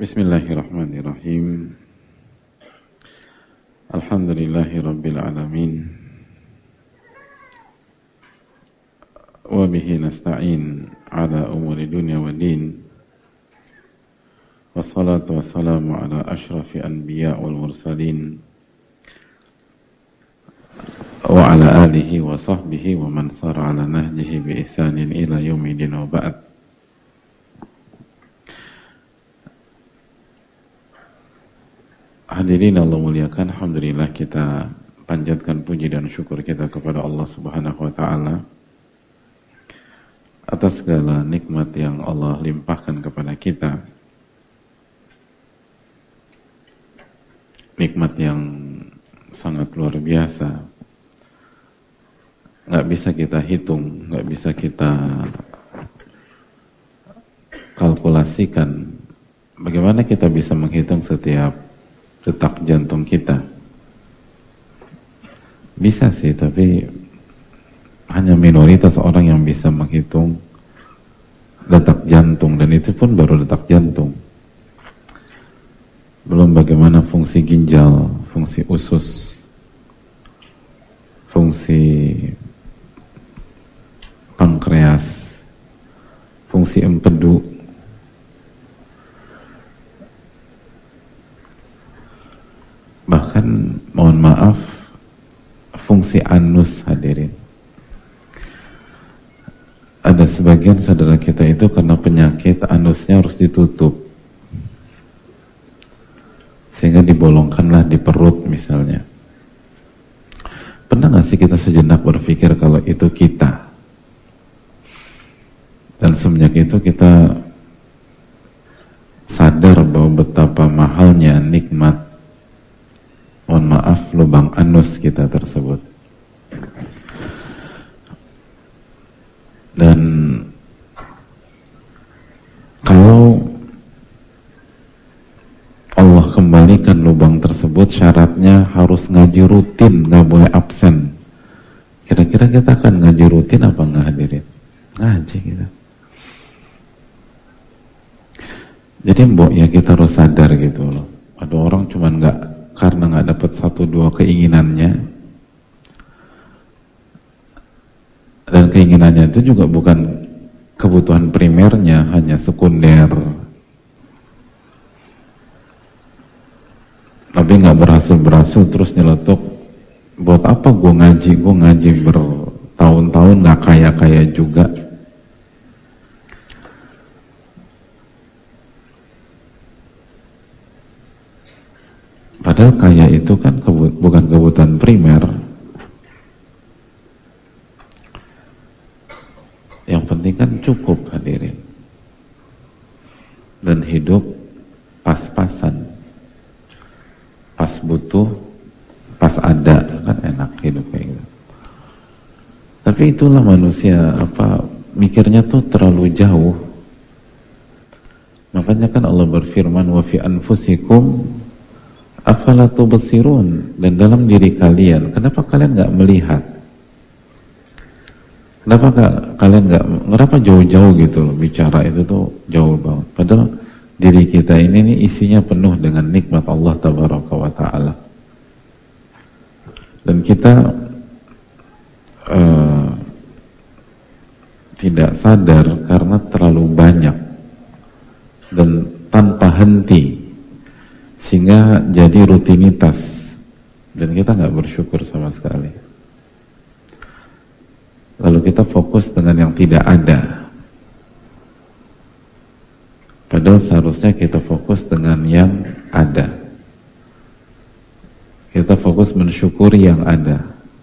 Bismillahirrahmanirrahim. Alhamdulillahi Rabbil Alamin. Wa bihi nasta'in ala umuri dunya wa din. Wassalatu wassalamu ala ashrafi anbiya wal mursalin. Wa ala alihi wa sahbihi wa man sara ala nahjihi bi ihsanin ila yaumidin wa ba'd. Hadirin Allah muliakan, alhamdulillah kita panjatkan puji dan syukur kita kepada Allah Subhanahu wa taala atas segala nikmat yang Allah limpahkan kepada kita. Nikmat yang sangat luar biasa. Nggak bisa kita hitung, nggak bisa kita kalkulasikan. Bagaimana kita bisa menghitung setiap detak jantung kita? Bisa sih, tapi hanya minoritas orang yang bisa menghitung detak jantung, dan itu pun baru detak jantung. Belum bagaimana fungsi ginjal, fungsi usus, fungsi pankreas, fungsi empedu, bahkan mohon maaf fungsi anus. Hadirin, ada sebagian saudara kita itu karena penyakit anusnya harus ditutup sehingga dibolongkanlah di perut misalnya. Pernah gak sih kita sejenak berpikir kalau itu kita, dan semenjak itu kita sadar bahwa betapa mahalnya nikmat, mohon maaf, lubang anus kita tersebut. Dan kalau Allah kembalikan lubang tersebut, syaratnya harus ngaji rutin, nggak boleh absen. Kira-kira kita akan ngaji rutin apa nggak, hadirin? Ngaji kita. Jadi mbok ya, kita harus sadar gitu loh. Ada orang cuman nggak, karena nggak dapat satu dua keinginannya, dan keinginannya itu juga bukan kebutuhan primernya, hanya sekunder, tapi nggak berhasil terus nyeletuk. Buat apa gue ngaji bertahun-tahun nggak kaya juga. Padahal kaya itu kan bukan kebutuhan primer. Yang penting kan cukup, hadirin. Dan hidup pas-pasan. Pas butuh, pas ada, kan enak hidup kayak gitu. Tapi itulah manusia, mikirnya tuh terlalu jauh. Makanya kan Allah berfirman, wa fi anfusikum afala tubsirun, dan dalam diri kalian, kenapa kalian nggak melihat? Kenapa jauh-jauh gitu loh, bicara itu tuh jauh banget. Padahal diri kita ini isinya penuh dengan nikmat Allah Tabaraka wa Ta'ala. Dan kita tidak sadar karena terlalu banyak dan tanpa henti, sehingga jadi rutinitas dan kita nggak bersyukur sama sekali. Lalu kita fokus dengan yang tidak ada, padahal seharusnya kita fokus dengan yang ada. Kita fokus mensyukuri yang ada,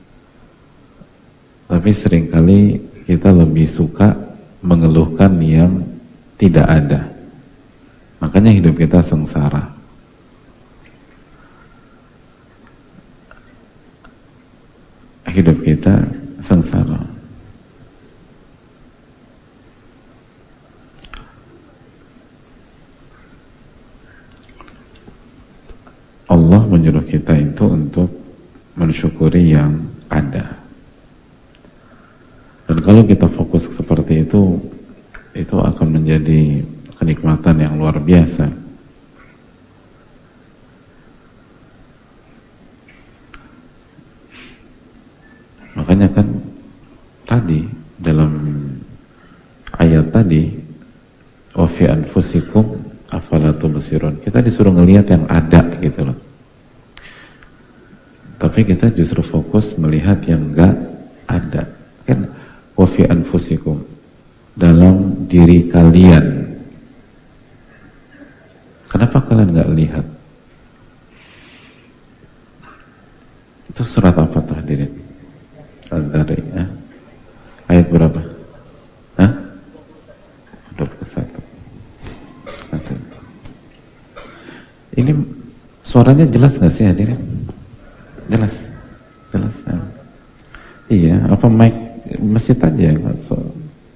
tapi seringkali kita lebih suka mengeluhkan yang tidak ada. Makanya hidup kita sengsara. Hidup kita sengsara. Allah menyuruh kita itu untuk mensyukuri yang ada. Dan kalau kita fokus seperti itu akan menjadi kenikmatan yang luar biasa. makanya kan tadi dalam ayat tadi, wa fi anfusikum afala tubsirun, kita disuruh ngelihat yang ada gitu loh. Tapi kita justru fokus melihat yang enggak ada. Kan wa fi anfusikum, dalam diri kalian. Kenapa kalian enggak lihat? Itu surat apa tuh hadirin? Al-Dzari ya? Ayat berapa? Hah? 21. Ini suaranya jelas nggak sih hadirin? Jelas, jelas. Ya. Iya, apa mic masjid aja nggak suara?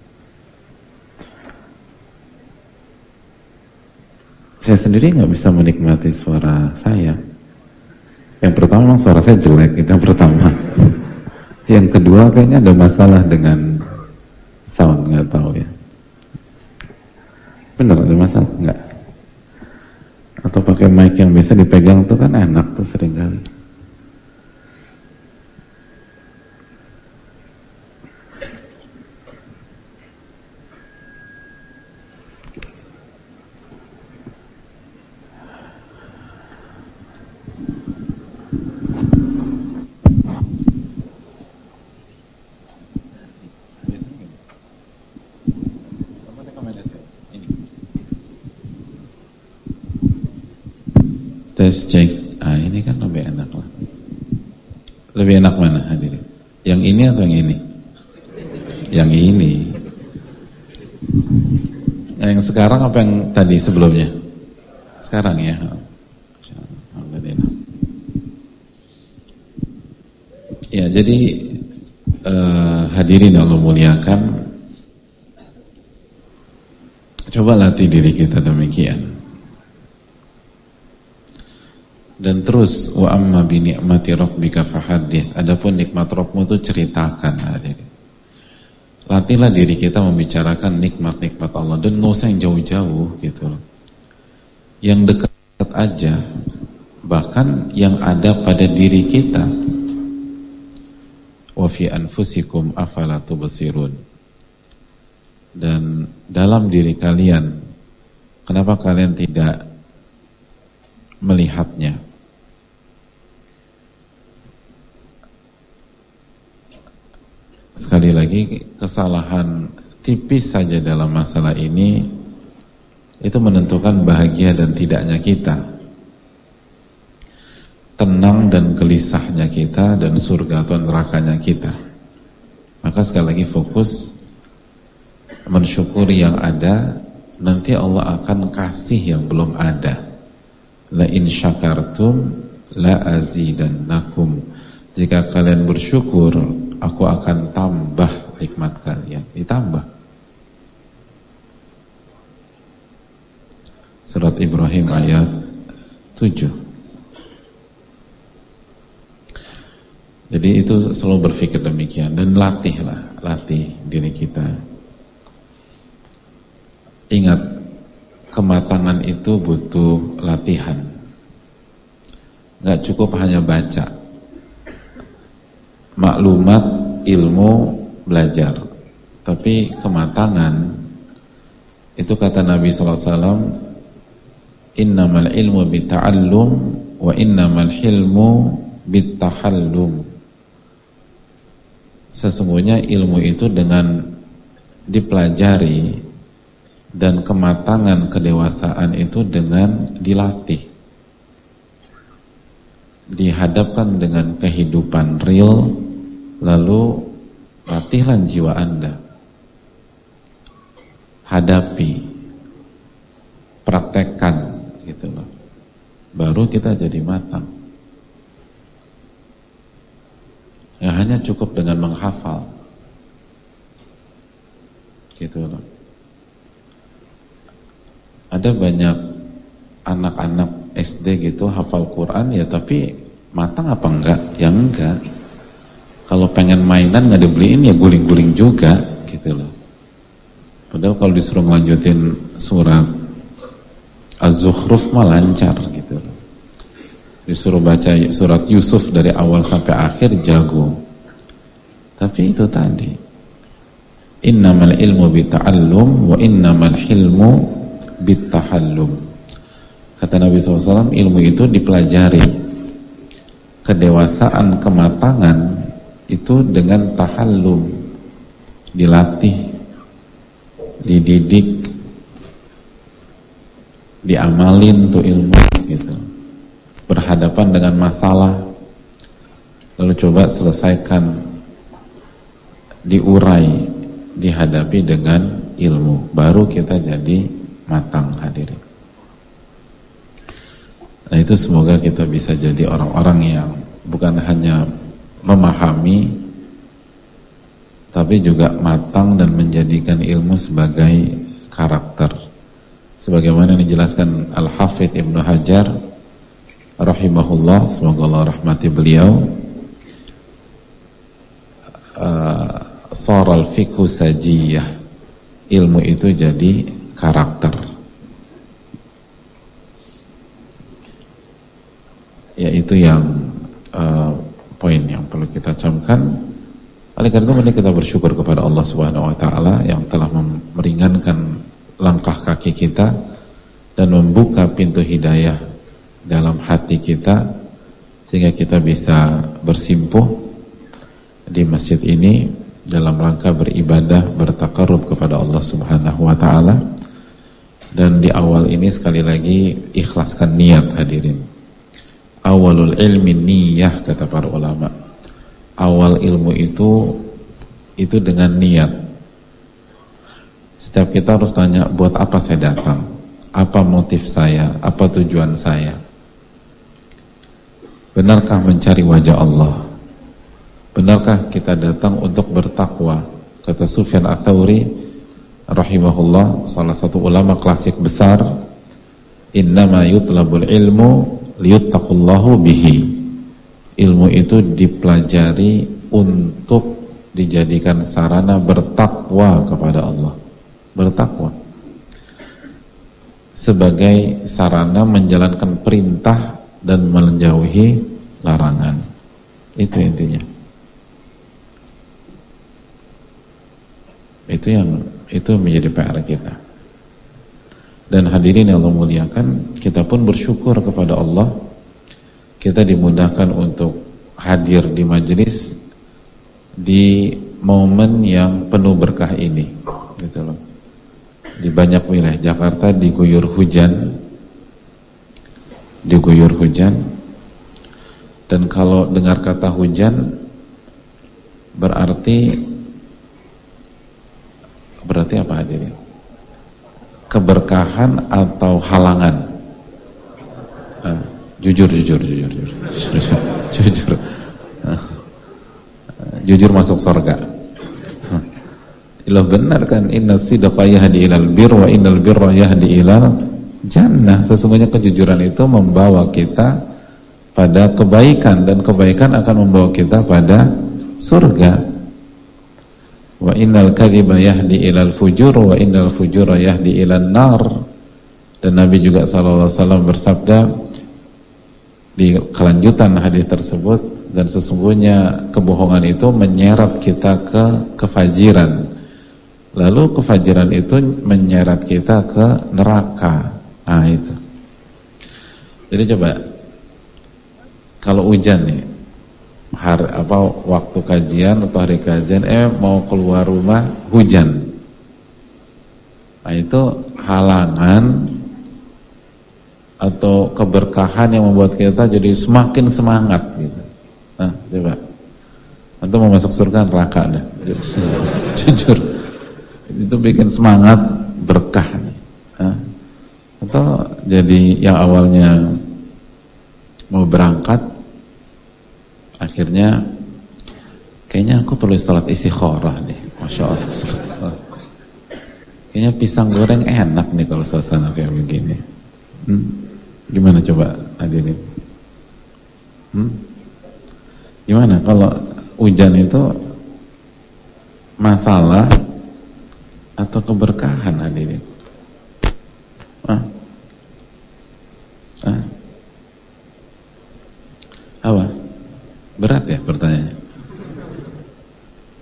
Saya sendiri nggak bisa menikmati suara saya. Yang pertama memang suara saya jelek, itu yang pertama. Yang kedua kayaknya ada masalah dengan sound, nggak tahu ya. Bener ada masalah nggak? Atau pakai mic yang biasa dipegang tuh kan enak tuh seringkali. Tes cek, ini kan lebih enak lah. Lebih enak mana hadirin? Yang ini atau yang ini? Yang ini. Nah, yang sekarang apa yang tadi sebelumnya? Sekarang ya. Ya, jadi hadirin Allah muliakan, coba latih diri kita demikian. Dan terus wa amma bi ni'mati rabbika fahaddits. Adapun nikmat Rabbmu itu ceritakan. Latihlah diri kita membicarakan nikmat-nikmat Allah, dan nggak usah yang jauh-jauh gitu loh. Yang dekat aja, bahkan yang ada pada diri kita. Wa fi anfusikum afala tubsirun. Dan dalam diri kalian, kenapa kalian tidak melihatnya? Sekali lagi, kesalahan tipis saja dalam masalah ini itu menentukan bahagia dan tidaknya kita, tenang dan gelisahnya kita, dan surga atau nerakanya kita. Maka sekali lagi fokus mensyukuri yang ada, nanti Allah akan kasih yang belum ada. La in syakartum la azidannakum. Jika kalian bersyukur, aku akan tambah nikmat kalian. Ditambah. Surat Ibrahim ayat 7. Jadi itu selalu berpikir demikian, dan latihlah, latih diri kita. Ingat, kematangan itu butuh latihan. Gak cukup hanya baca maklumat, ilmu, belajar, tapi kematangan itu kata Nabi SAW, innamal ilmu bitta'allum wa innamal hilmu bittahallum. Sesungguhnya ilmu itu dengan dipelajari, dan kematangan kedewasaan itu dengan dilatih, dihadapkan dengan kehidupan real, lalu latihlah jiwa Anda, hadapi, praktekkan gitu loh, baru kita jadi matang. Ya, hanya cukup dengan menghafal gitu loh. Ada banyak anak-anak SD gitu hafal Quran ya, tapi matang apa enggak? Ya enggak. Kalau pengen mainan nggak dibeliin ya guling-guling juga gitu loh. Padahal kalau disuruh ngelanjutin surat Az-Zukhruf mah lancar gitu loh. Disuruh baca surat Yusuf dari awal sampai akhir jago. Tapi itu tadi, innamal ilmu bita'allum wa innamal hilmu bitahallum. Kata Nabi SAW, ilmu itu dipelajari. Kedewasaan, kematangan itu dengan tahallum, dilatih, dididik, diamalin tuh ilmu gitu. Berhadapan dengan masalah, lalu coba selesaikan, diurai, dihadapi dengan ilmu, baru kita jadi matang, hadirin. Nah itu semoga kita bisa jadi orang-orang yang bukan hanya memahami, tapi juga matang dan menjadikan ilmu sebagai karakter. Sebagaimana dijelaskan Al-Hafidh Ibnu Hajar rahimahullah, semoga Allah rahmati beliau, saral fiqhu sajiyah, ilmu itu jadi karakter. Yaitu yang poin yang perlu kita camkan. Oleh karena itu kita bersyukur kepada Allah Subhanahu wa taala yang telah meringankan langkah kaki kita dan membuka pintu hidayah dalam hati kita sehingga kita bisa bersimpuh di masjid ini dalam rangka beribadah, bertakarrub kepada Allah Subhanahu wa taala. Dan di awal ini sekali lagi ikhlaskan niat, hadirin. Awalul ilmi niyah, kata para ulama. Awal ilmu itu dengan niat. Setiap kita harus tanya, buat apa saya datang? Apa motif saya? Apa tujuan saya? Benarkah mencari wajah Allah? Benarkah kita datang untuk bertakwa? Kata Sufyan Ats-Tsauri rahimahullah, salah satu ulama klasik besar, innama yutlabul ilmu liyuttaqullahu bihi. Ilmu itu dipelajari untuk dijadikan sarana bertakwa kepada Allah. Bertakwa sebagai sarana menjalankan perintah dan menjauhi larangan. Itu intinya. Itu menjadi PR kita. Dan hadirin yang Allah muliakan, kita pun bersyukur kepada Allah, kita dimudahkan untuk hadir di majelis di momen yang penuh berkah ini, gitu loh. Di banyak wilayah Jakarta diguyur hujan, dan kalau dengar kata hujan berarti apa hadirin? Keberkahan atau halangan? Jujur. Jujur masuk surga. Ilah benar kan, inna sidqa yahdi ilal bir wa innal birra yahdi ilal jannah. Sesungguhnya kejujuran itu membawa kita pada kebaikan, dan kebaikan akan membawa kita pada surga. Wa innal kadhiba yahdi ilal fujur wa innal fujura yahdi ilan nar. Dan Nabi juga sallallahu alaihi wasallam bersabda di kelanjutan hadis tersebut, dan sesungguhnya kebohongan itu menyeret kita ke kefajiran, lalu kefajiran itu menyeret kita ke neraka. Nah itu. Jadi coba kalau hujan nih, waktu kajian atau hari kajian mau keluar rumah hujan, nah itu halangan atau keberkahan yang membuat kita jadi semakin semangat gitu. Nah coba, antum mau masuk surga neraka dah. Jujur, itu bikin semangat, berkah. Nah, atau jadi yang awalnya mau berangkat, akhirnya kayaknya aku perlu salat istikharah nih, masya Allah. Kayaknya pisang goreng enak nih kalau suasana kayak begini. Gimana coba hadirin? Gimana kalau hujan itu masalah atau keberkahan, hadirin? Apa? Berat ya pertanyaannya?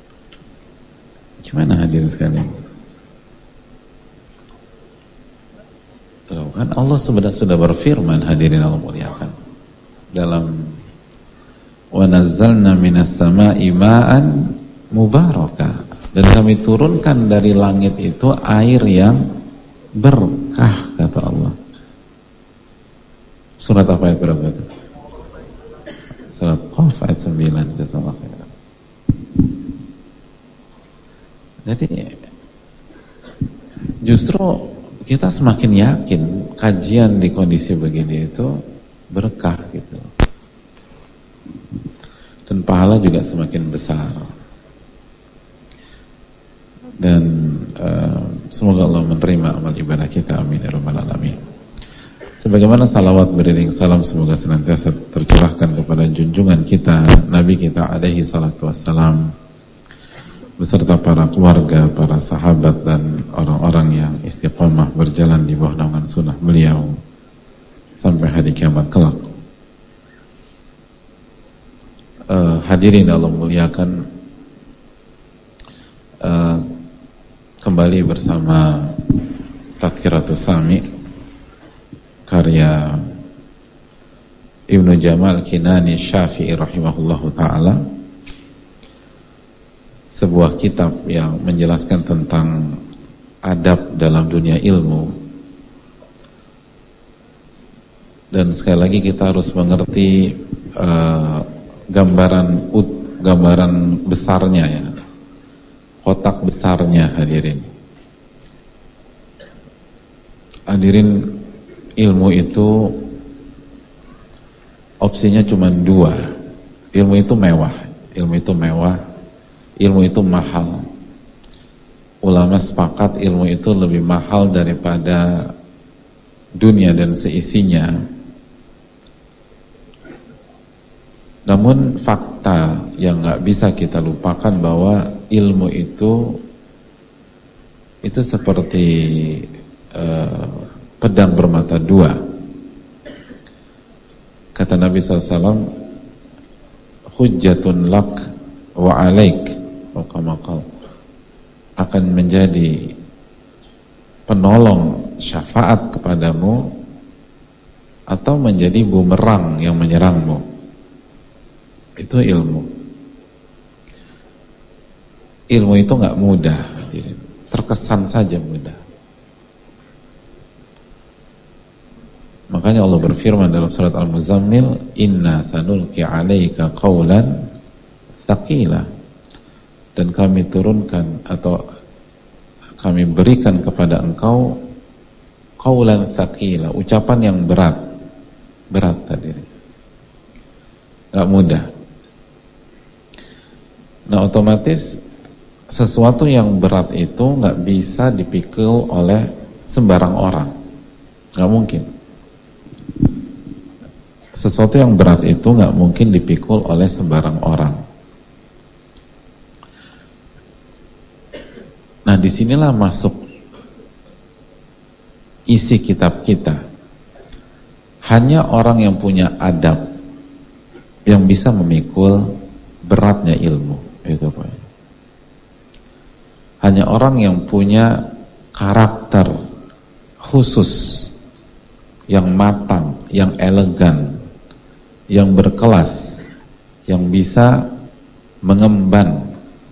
sudah berfirman, hadirin Allah muliakan, dalam wa nazzalna minas sama'i ma'an mubaraka, dan kami turunkan dari langit itu air yang berkah, kata Allah. Surat apa ayat berapa itu? Surat Qaf ayat 9. Jazakallahu khairan. Jadi justru kita semakin yakin kajian di kondisi begini itu berkah gitu, dan pahala juga semakin besar. Dan semoga Allah menerima amal ibadah kita, amin ya rabbal alamin. Sebagaimana salawat beriring salam semoga senantiasa tercurahkan kepada junjungan kita, Nabi kita alaihi salatu wassalam, beserta para keluarga, para sahabat, dan orang-orang yang istiqomah berjalan di bawah naungan sunnah beliau sampai hari kiamat kelak. Hadirin Allah muliakan, kembali bersama Tadhkiratus Sami karya Ibnu Jamal Kinani Syafi'i rahimahullahu ta'ala, sebuah kitab yang menjelaskan tentang adab dalam dunia ilmu. Dan sekali lagi kita harus mengerti gambaran besarnya ya, kotak besarnya, hadirin. Ilmu itu opsinya cuma dua. Ilmu itu mewah, ilmu itu mahal. Ulama sepakat ilmu itu lebih mahal daripada dunia dan seisinya. Namun fakta yang nggak bisa kita lupakan bahwa ilmu itu seperti pedang bermata dua. Kata Nabi SAW, hujjatun lak wa alaik, akan menjadi penolong syafaat kepadamu atau menjadi bumerang yang menyerangmu. Itu ilmu. Ilmu itu nggak mudah, terkesan saja mudah. Makanya Allah berfirman dalam surat Al-Muzammil, inna sanulqi 'alaika qawlan tsaqila, dan kami turunkan atau kami berikan kepada engkau qawlan tsaqila, ucapan yang berat hadirin, nggak mudah. Nah, otomatis sesuatu yang berat itu nggak bisa dipikul oleh sembarang orang, nggak mungkin. Sesuatu yang berat itu nggak mungkin dipikul oleh sembarang orang. Nah, disinilah masuk isi kitab kita. Hanya orang yang punya adab yang bisa memikul beratnya ilmu. Itu Pak. Hanya orang yang punya karakter khusus, yang matang, yang elegan, yang berkelas, yang bisa mengemban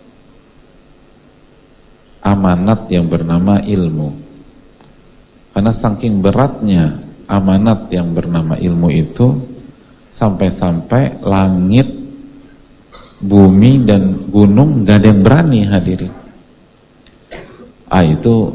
amanat yang bernama ilmu. Karena saking beratnya amanat yang bernama ilmu itu, sampai-sampai langit, bumi, dan gunung gak ada yang berani hadirin. Itu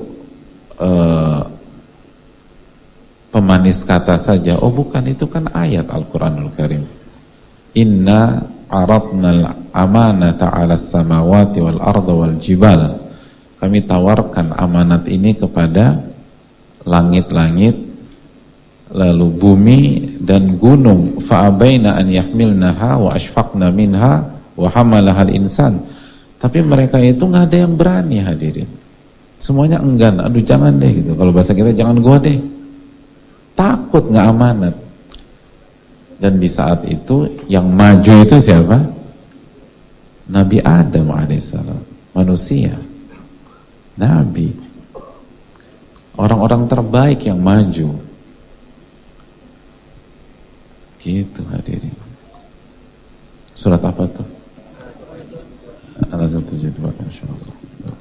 pemanis kata saja. Oh bukan, itu kan ayat Al-Quranul Karim. Inna aradnal amanata 'alas samawati wal arda wal jibal. Kami tawarkan amanat ini kepada langit-langit, lalu bumi dan gunung. Fa'abaina an yahmilnaha wa ashfaqna minha wa hamalahal insan. Tapi mereka itu nggak ada yang berani hadirin. Semuanya enggan. Aduh jangan deh gitu. Kalau bahasa kita, jangan gua deh. Takut nggak amanat. Dan di saat itu yang maju itu siapa? Nabi Adam alaihissalam, manusia, Nabi, orang-orang terbaik yang maju. Gitu hadirin. Surat apa tuh? Al-72, insyaallah.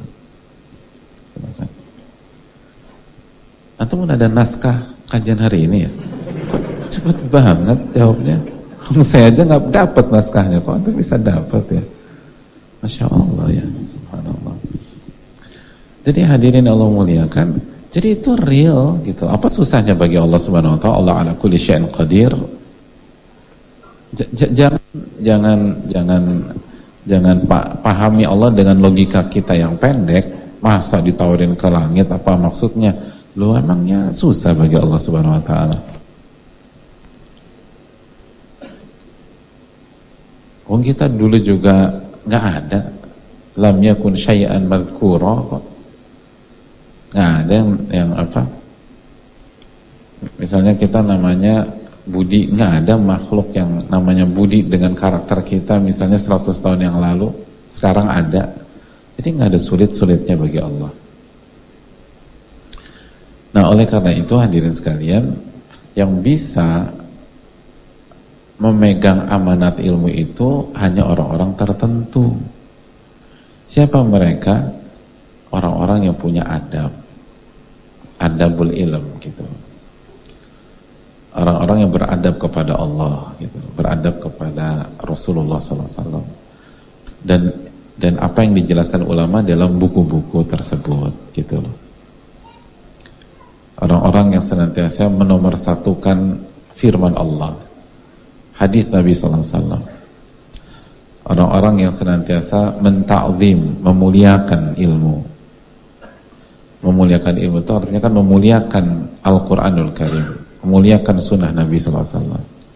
Antum ada naskah kajian hari ini ya? Cepet banget jawabnya. Saya aja nggak dapat naskahnya, kok antum bisa dapat ya? Masya Allah ya, subhanallah. Jadi hadirin Allah muliakan, jadi itu real gitu. Apa susahnya bagi Allah Subhanahu wa taala? Allah ala kulli syai'in qadir. Jangan pahami Allah dengan logika kita yang pendek. Masa ditawarin ke langit, apa maksudnya? Loh, emangnya susah bagi Allah Subhanahu wa taala? Wong kita dulu juga nggak ada, lam yakun syai'an madhkura kok. Nggak ada yang apa? Misalnya kita namanya Budi, nggak ada makhluk yang namanya Budi dengan karakter kita misalnya 100 tahun yang lalu, sekarang ada. Jadi nggak ada sulit-sulitnya bagi Allah. Nah, oleh karena itu hadirin sekalian, yang bisa memegang amanat ilmu itu hanya orang-orang tertentu. Siapa mereka? Orang-orang yang punya adabul ilm gitu. Orang-orang yang beradab kepada Allah gitu, beradab kepada Rasulullah SAW. Dan apa yang dijelaskan ulama dalam buku-buku tersebut gitu loh. Orang-orang yang senantiasa menomorsatukan firman Allah, hadis Nabi SAW. Orang-orang yang senantiasa mentakzim, memuliakan ilmu. Memuliakan ilmu itu artinya kan memuliakan Al-Quranul Karim, memuliakan sunnah Nabi SAW.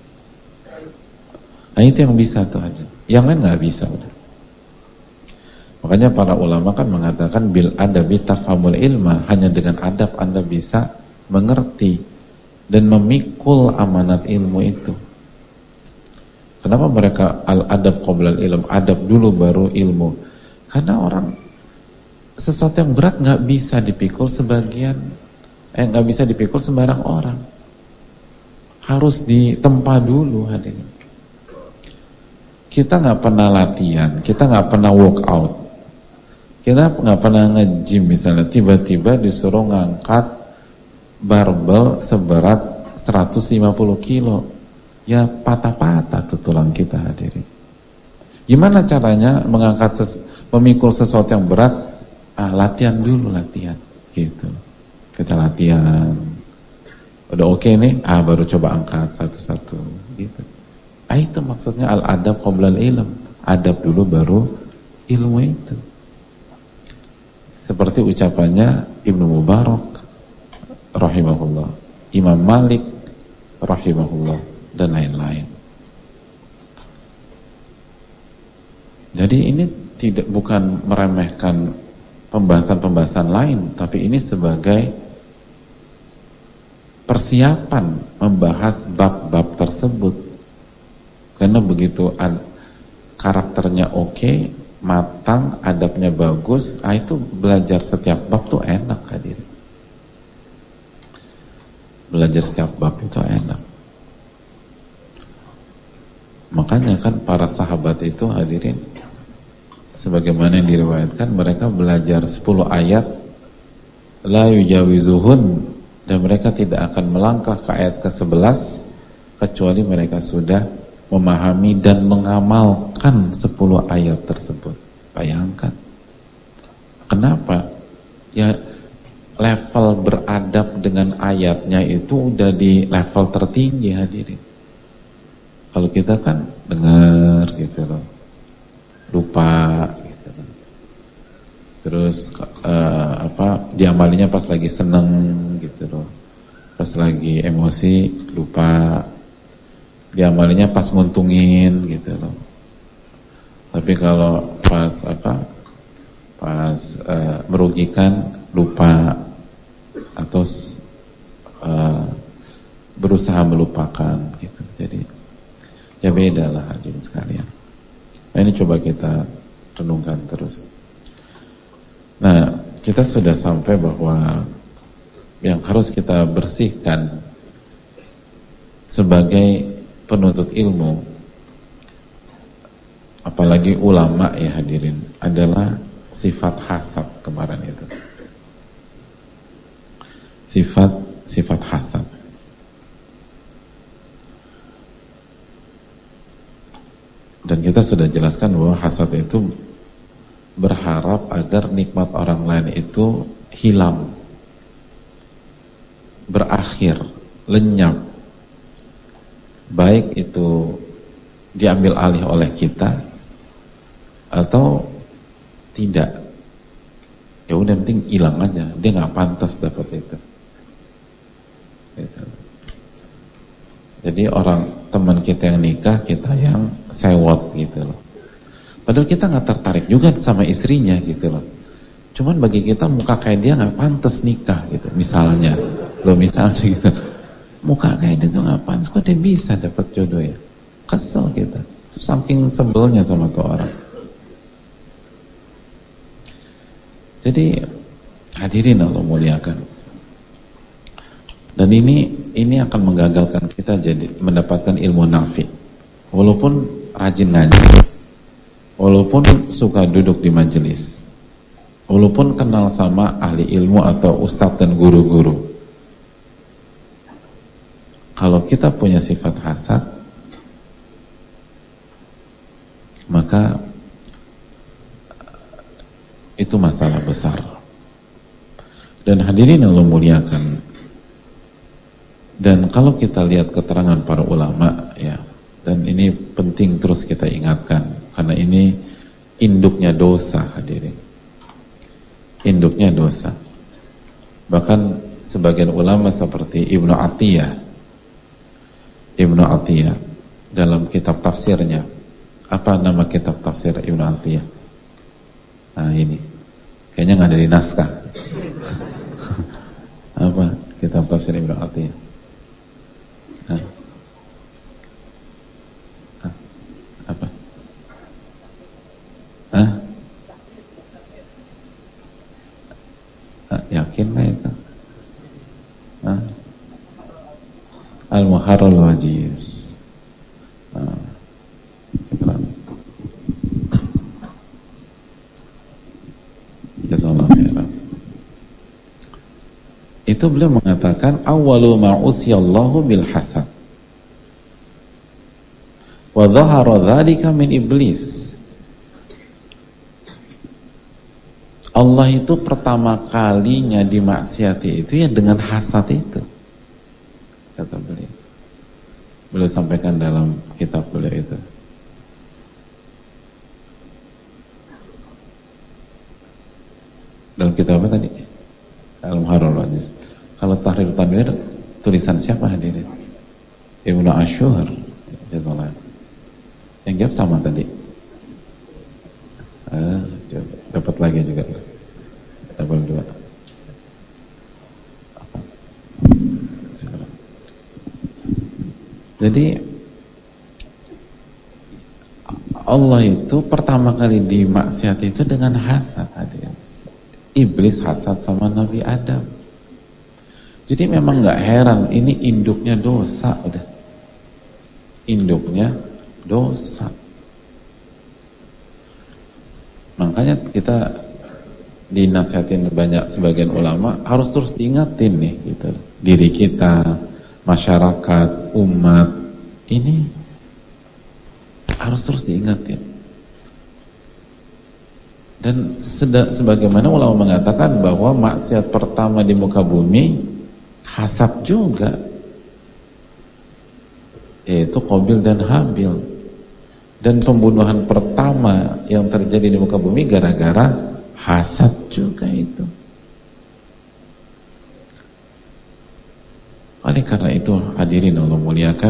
Nah itu yang bisa tuh, yang lain nggak bisa udah. Makanya para ulama kan mengatakan bil adabi tafhamul ilma, hanya dengan adab Anda bisa mengerti dan memikul amanat ilmu itu. Kenapa mereka al-adab qoblal ilm, adab dulu baru ilmu? Karena orang sesuatu yang berat nggak bisa dipikul nggak bisa dipikul sembarang orang. Harus ditempa dulu hadirin. Kita nggak pernah latihan, kita nggak pernah workout, kita nggak pernah nge-gym misalnya, tiba-tiba disuruh ngangkat barbel seberat 150 kilo, ya patah-patah tuh tulang kita hadirin. Gimana caranya memikul sesuatu yang berat? Latihan dulu, latihan gitu. Kita latihan, udah oke nih, baru coba angkat satu-satu gitu. Itu maksudnya al-adab qoblal ilm, adab dulu baru ilmu itu. Seperti ucapannya Ibnu Mubarak rahimahullah, Imam Malik rahimahullah, dan lain-lain. Jadi ini bukan meremehkan pembahasan-pembahasan lain, tapi ini sebagai persiapan membahas bab-bab tersebut. Karena begitu karakternya oke, matang, adabnya bagus, itu belajar setiap bab tuh enak hadirin. Belajar setiap bab itu enak. Makanya kan para sahabat itu hadirin, sebagaimana yang diriwayatkan, mereka belajar 10 ayat la yujawizuhun, dan mereka tidak akan melangkah ke ayat ke-11 kecuali mereka sudah memahami dan mengamalkan 10 ayat tersebut. Bayangkan. Kenapa? Ya level beradab dengan ayatnya itu udah di level tertinggi hadirin. Kalau kita kan dengar gitu loh, lupa gitu kan. Terus diamalinya pas lagi seneng gitu loh, pas lagi emosi lupa, diamalinya pas nguntungin gitu loh. Tapi kalau pas merugikan lupa, atau berusaha melupakan gitu. Jadi ya beda lah hadirin sekalian. Nah ini coba kita renungkan terus. Nah kita sudah sampai bahwa yang harus kita bersihkan sebagai penuntut ilmu, apalagi ulama ya hadirin, adalah sifat hasad kemarin itu. Sifat hasad. Dan kita sudah jelaskan bahwa hasad itu berharap agar nikmat orang lain itu hilang, berakhir, lenyap, baik itu diambil alih oleh kita atau tidak. Ya udah, penting hilang aja, dia nggak pantas dapat itu. Gitu. Jadi teman kita yang nikah, kita yang sewot gitu loh. Padahal kita nggak tertarik juga sama istrinya gitu loh. Cuman bagi kita muka kayak dia nggak pantas nikah gitu. Misalnya gitu. Muka kayak dia tuh nggak pantas, kok dia bisa dapat jodoh ya? Kesel kita. Saking sebelnya sama tuh orang. Jadi hadirin Allah muliakan. Dan ini akan menggagalkan kita jadi mendapatkan ilmu nafi. Walaupun rajin ngaji, walaupun suka duduk di majelis, walaupun kenal sama ahli ilmu atau ustadz dan guru-guru, kalau kita punya sifat hasad, maka itu masalah besar. Dan hadirin Allah muliakan, dan kalau kita lihat keterangan para ulama ya, dan ini penting terus kita ingatkan, karena ini induknya dosa hadirin, induknya dosa. Bahkan sebagian ulama seperti Ibnu Atiyah dalam kitab tafsirnya, apa nama kitab tafsir Ibnu Atiyah? Nah ini kayaknya nggak ada di naskah. Apa kitab tafsir Ibnu Atiyah? Apa? Yakin nggak itu? Al-Muharrarul Wajiz. Jazakallahu khairan. Itu beliau mengatakan awwalu ma usiyallahu bil hasad wa dhahara dzalika min iblis. Allah itu pertama kalinya dimaksiati itu ya dengan hasad itu, kata beliau. Beliau sampaikan dalam kitab beliau itu. Dalam kitab apa tadi? Al-Muharrarul Wajiz. Kalau Tahrir Tanwir tulisan siapa hadirin? Ibnu Asyur. Jazakallah. Yang jawab sama tadi. Dapat lagi juga. Dapat dua. Jadi Allah itu pertama kali dimaksiati itu dengan hasad hadirin. Iblis hasad sama Nabi Adam. Jadi memang nggak heran, ini induknya dosa udah. Induknya dosa. Makanya kita dinasihatin banyak sebagian ulama harus terus diingatin nih gitu. Diri kita, masyarakat, umat ini harus terus diingatin. Dan sebagaimana ulama mengatakan bahwa maksiat pertama di muka bumi hasad juga, yaitu Qabil dan Habil. Dan pembunuhan pertama yang terjadi di muka bumi gara-gara hasad juga itu. Oleh karena itu hadirin Allah muliakan,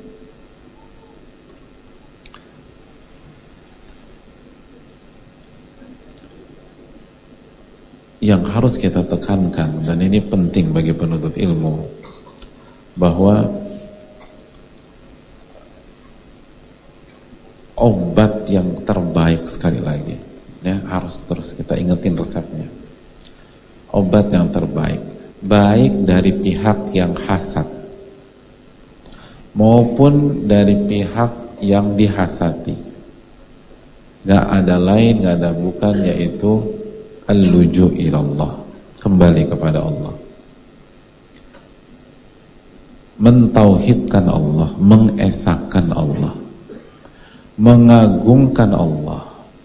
yang harus kita tekankan, dan ini penting bagi penuntut ilmu, bahwa obat yang terbaik, sekali lagi ya, harus terus kita ingetin resepnya. Obat yang terbaik, baik dari pihak yang hasad maupun dari pihak yang dihasati. Gak ada lain, gak ada bukan, yaitu al-luju' ilallah, kembali kepada Allah, mentauhidkan Allah, mengesahkan Allah, mengagungkan Allah.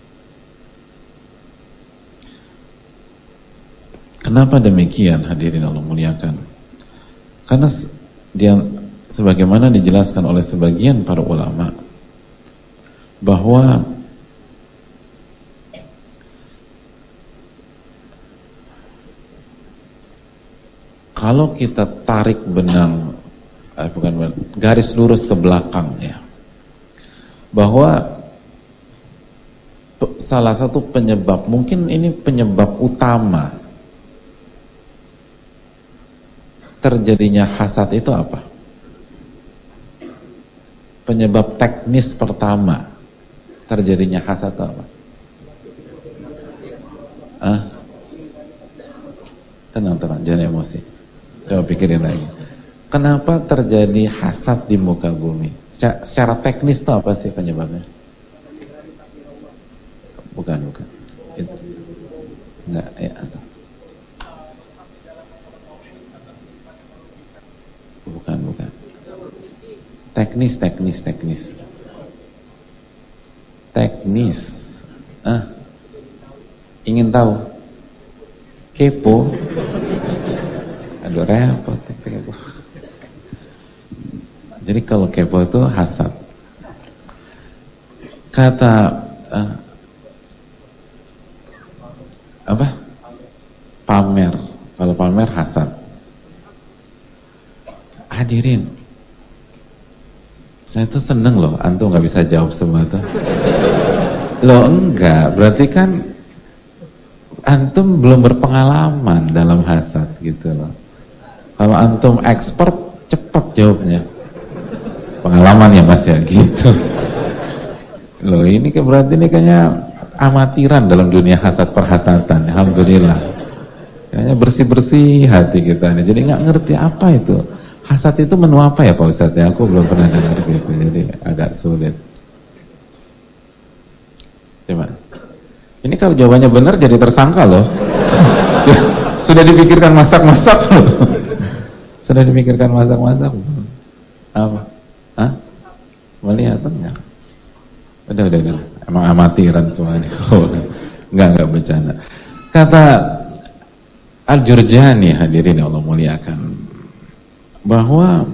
Kenapa demikian, hadirin Allah muliakan? Karena dia, sebagaimana dijelaskan oleh sebagian para ulama, bahwa kalau kita tarik benang, garis lurus ke belakang ya, bahwa salah satu penyebab, mungkin ini penyebab utama terjadinya hasad itu apa? Penyebab teknis pertama terjadinya hasad itu apa? Tenang, jangan emosi. Coba pikirin lagi. Kenapa terjadi hasad di muka bumi? Secara teknis itu apa sih penyebabnya? Bukan. Enggak, ya. Bukan. Teknis. Ingin tahu? Kepo? Aduh, repot. Jadi kalau kepo itu hasad. Kata apa? Pamer. Kalau pamer hasad. Hadirin, saya tuh seneng loh, antum nggak bisa jawab semua tuh. Loh enggak, berarti kan antum belum berpengalaman dalam hasad gitu loh. Kalau antum expert, cepat jawabnya. Pengalaman ya mas ya, gitu. Loh ini berarti ini kayaknya amatiran dalam dunia hasad perhasatan. Alhamdulillah. Kayaknya bersih-bersih hati kita nih. Jadi nggak ngerti apa itu. Hasad itu menu apa ya Pak Ustadz ya? Aku belum pernah dengar gitu, jadi agak sulit. Coba. Ini kalau jawabannya benar jadi tersangka loh. Sudah dipikirkan masak-masak loh. Sudah dipikirkan masak-masak. Apa? Hah? Melihat enggak? Udah. Emang amatiran semuanya. Enggak bercanda. Kata Al-Jurjani, hadirin ya Allah muliakan, bahwa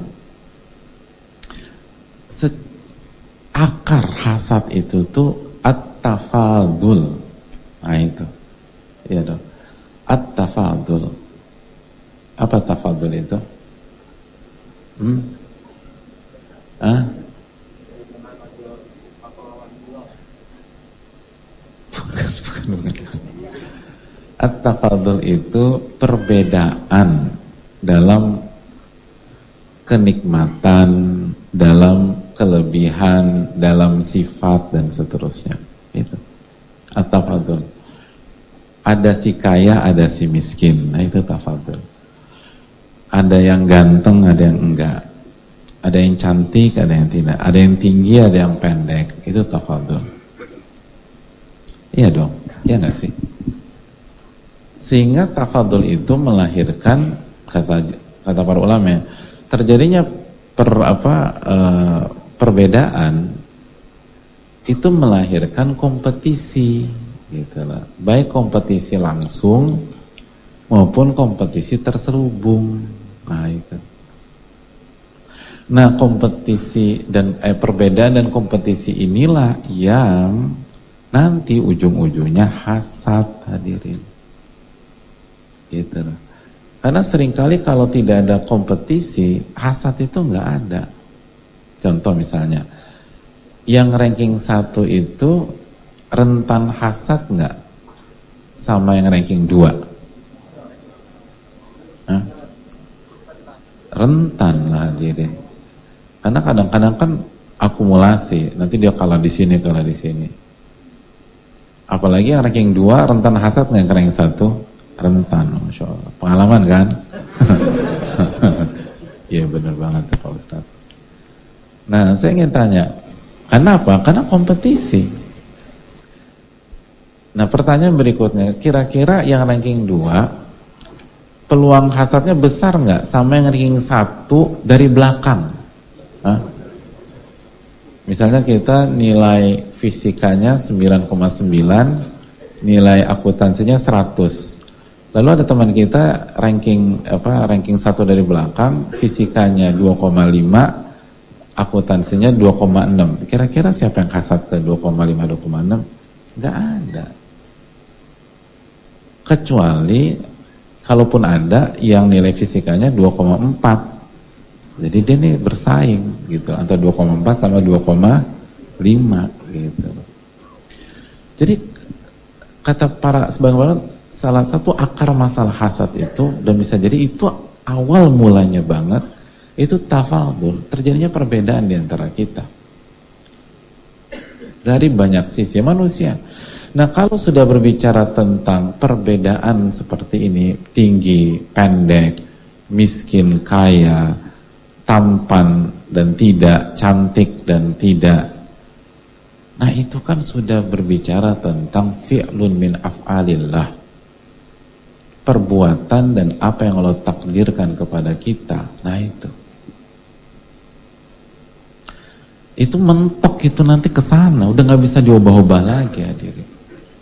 akar hasad itu tuh at-tafadul. Nah itu, iya dong, at-tafadul. Apa tafadul itu? Bukan. At-tafadul itu perbedaan dalam kenikmatan, dalam kelebihan, dalam sifat dan seterusnya. Itu at-tafadul. Ada si kaya, ada si miskin. Nah itu tafadul. Ada yang ganteng, ada yang enggak. Ada yang cantik, ada yang tidak. Ada yang tinggi, ada yang pendek. Itu tafadul. Iya dong, iya enggak sih? Sehingga tafadul itu melahirkan, kata para ulama, terjadinya perbedaan itu melahirkan kompetisi, gitu lah. Baik kompetisi langsung maupun kompetisi terselubung. Nah itu. Nah kompetisi dan perbedaan dan kompetisi inilah yang nanti ujung-ujungnya hasad, hadirin. Gitu lah. Karena seringkali kalau tidak ada kompetisi, hasad itu nggak ada. Contoh misalnya, yang ranking 1 itu rentan hasad nggak sama yang ranking 2? Hah? Rentan lah hadirin. Karena kadang-kadang kan akumulasi, nanti dia kalah di sini, kalah di sini. Apalagi yang ranking 2 rentan hasad nggak yang ranking 1? Rentan, Masya Allah. Pengalaman kan? Iya benar banget Pak Ustadz. Nah, saya ingin tanya, kenapa? Karena kompetisi. Nah, pertanyaan berikutnya, kira-kira yang ranking 2 peluang hasadnya besar nggak sama yang ranking 1 dari belakang? Hah? Misalnya kita nilai fisikanya 9,9, nilai akuntansinya 100. Lalu ada teman kita ranking 1 dari belakang, fisikanya 2,5, akuntansinya 2,6. Kira-kira siapa yang hasad ke 2,5, 2,6? Nggak ada. Kecuali kalaupun ada yang nilai fisikanya 2,4. Jadi dia nih bersaing gitu antara 2,4 sama 2,5 gitu. Jadi kata para sebagian salah satu akar masalah hasad itu, dan bisa jadi itu awal mulanya banget, itu tafadul, terjadinya perbedaan di antara kita dari banyak sisi manusia. Nah, kalau sudah berbicara tentang perbedaan seperti ini, tinggi, pendek, miskin, kaya, tampan dan tidak, cantik dan tidak, nah itu kan sudah berbicara tentang fi'lun min af'alillah, perbuatan dan apa yang Allah takdirkan kepada kita. Nah itu mentok, itu nanti ke sana, udah nggak bisa diubah-ubah lagi, hadirin.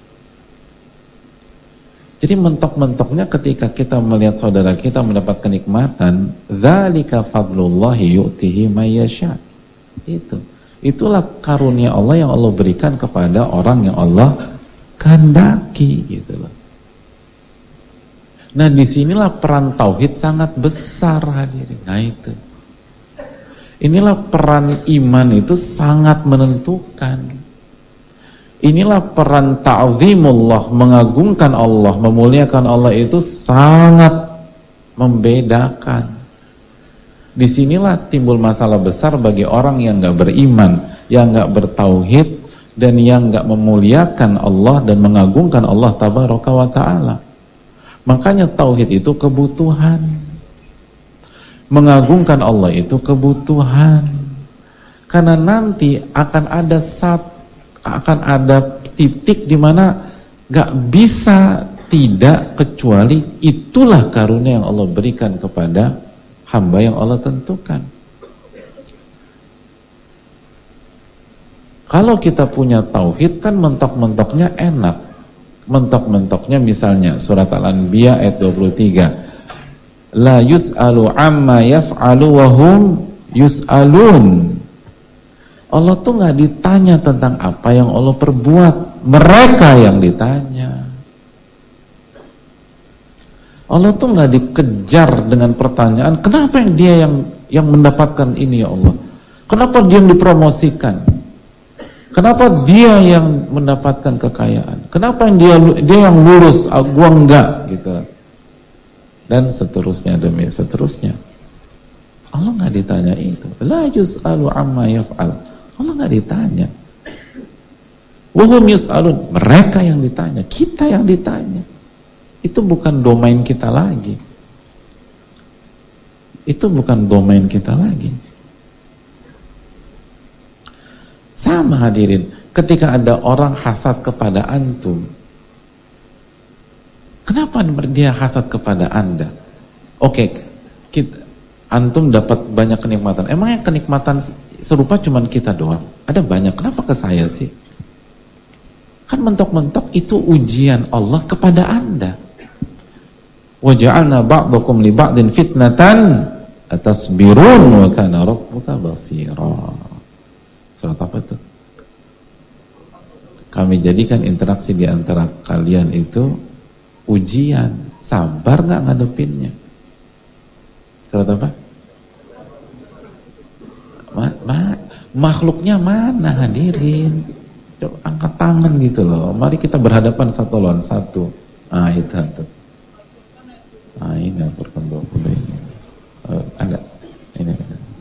Jadi mentok-mentoknya ketika kita melihat saudara kita mendapat kenikmatan, dzalika fadlullahi yu'tihi may yasha. Itulah karunia Allah yang Allah berikan kepada orang yang Allah kehendaki, gitu loh. Nah, disinilah peran tauhid sangat besar, hadirin. Nah itu, inilah peran iman itu sangat menentukan. Inilah peran ta'zimullah, mengagungkan Allah, memuliakan Allah itu sangat membedakan. Disinilah timbul masalah besar bagi orang yang gak beriman, yang gak bertauhid, dan yang gak memuliakan Allah dan mengagungkan Allah tabaraka wa ta'ala. Makanya tauhid itu kebutuhan, mengagungkan Allah itu kebutuhan. Karena nanti akan ada titik di mana gak bisa tidak, kecuali itulah karunia yang Allah berikan kepada hamba yang Allah tentukan. Kalau kita punya tauhid kan mentok-mentoknya enak. Mentok-mentoknya misalnya surat Al-Anbiya ayat 23, la yus'alu amma yaf'alu wa hum yus'alun. Allah tuh gak ditanya tentang apa yang Allah perbuat, mereka yang ditanya. Allah tuh gak dikejar dengan pertanyaan, kenapa yang dia yang mendapatkan ini ya Allah? Kenapa dia yang dipromosikan? Kenapa dia yang mendapatkan kekayaan? Kenapa dia yang lulus, gua enggak, gitu. Dan seterusnya demi seterusnya. Allah gak ditanya itu. La yus'alu amma yaf'al. Allah nggak ditanya. Wahum yus'alun, mereka yang ditanya, kita yang ditanya. Itu bukan domain kita lagi. Itu bukan domain kita lagi. Sama, hadirin, ketika ada orang hasad kepada antum, kenapa dia hasad kepada Anda? Oke, antum dapat banyak kenikmatan. Emangnya kenikmatan serupa cuman kita doang? Ada banyak, kenapa ke saya sih? Kan mentok-mentok itu ujian Allah kepada Anda. Wa ja'alna ba'dakum li ba'din fitnatan atasbirun wa kana rabbuka basira. Surat apa itu? Kami jadikan interaksi di antara kalian itu ujian. Sabar nggak ngadepinnya? Surat apa? Makhluknya mana, hadirin? Coba angkat tangan gitu loh. Mari kita berhadapan satu lawan satu. Itu. Ini Al-Qur'an 20 ini. Ada. Ini.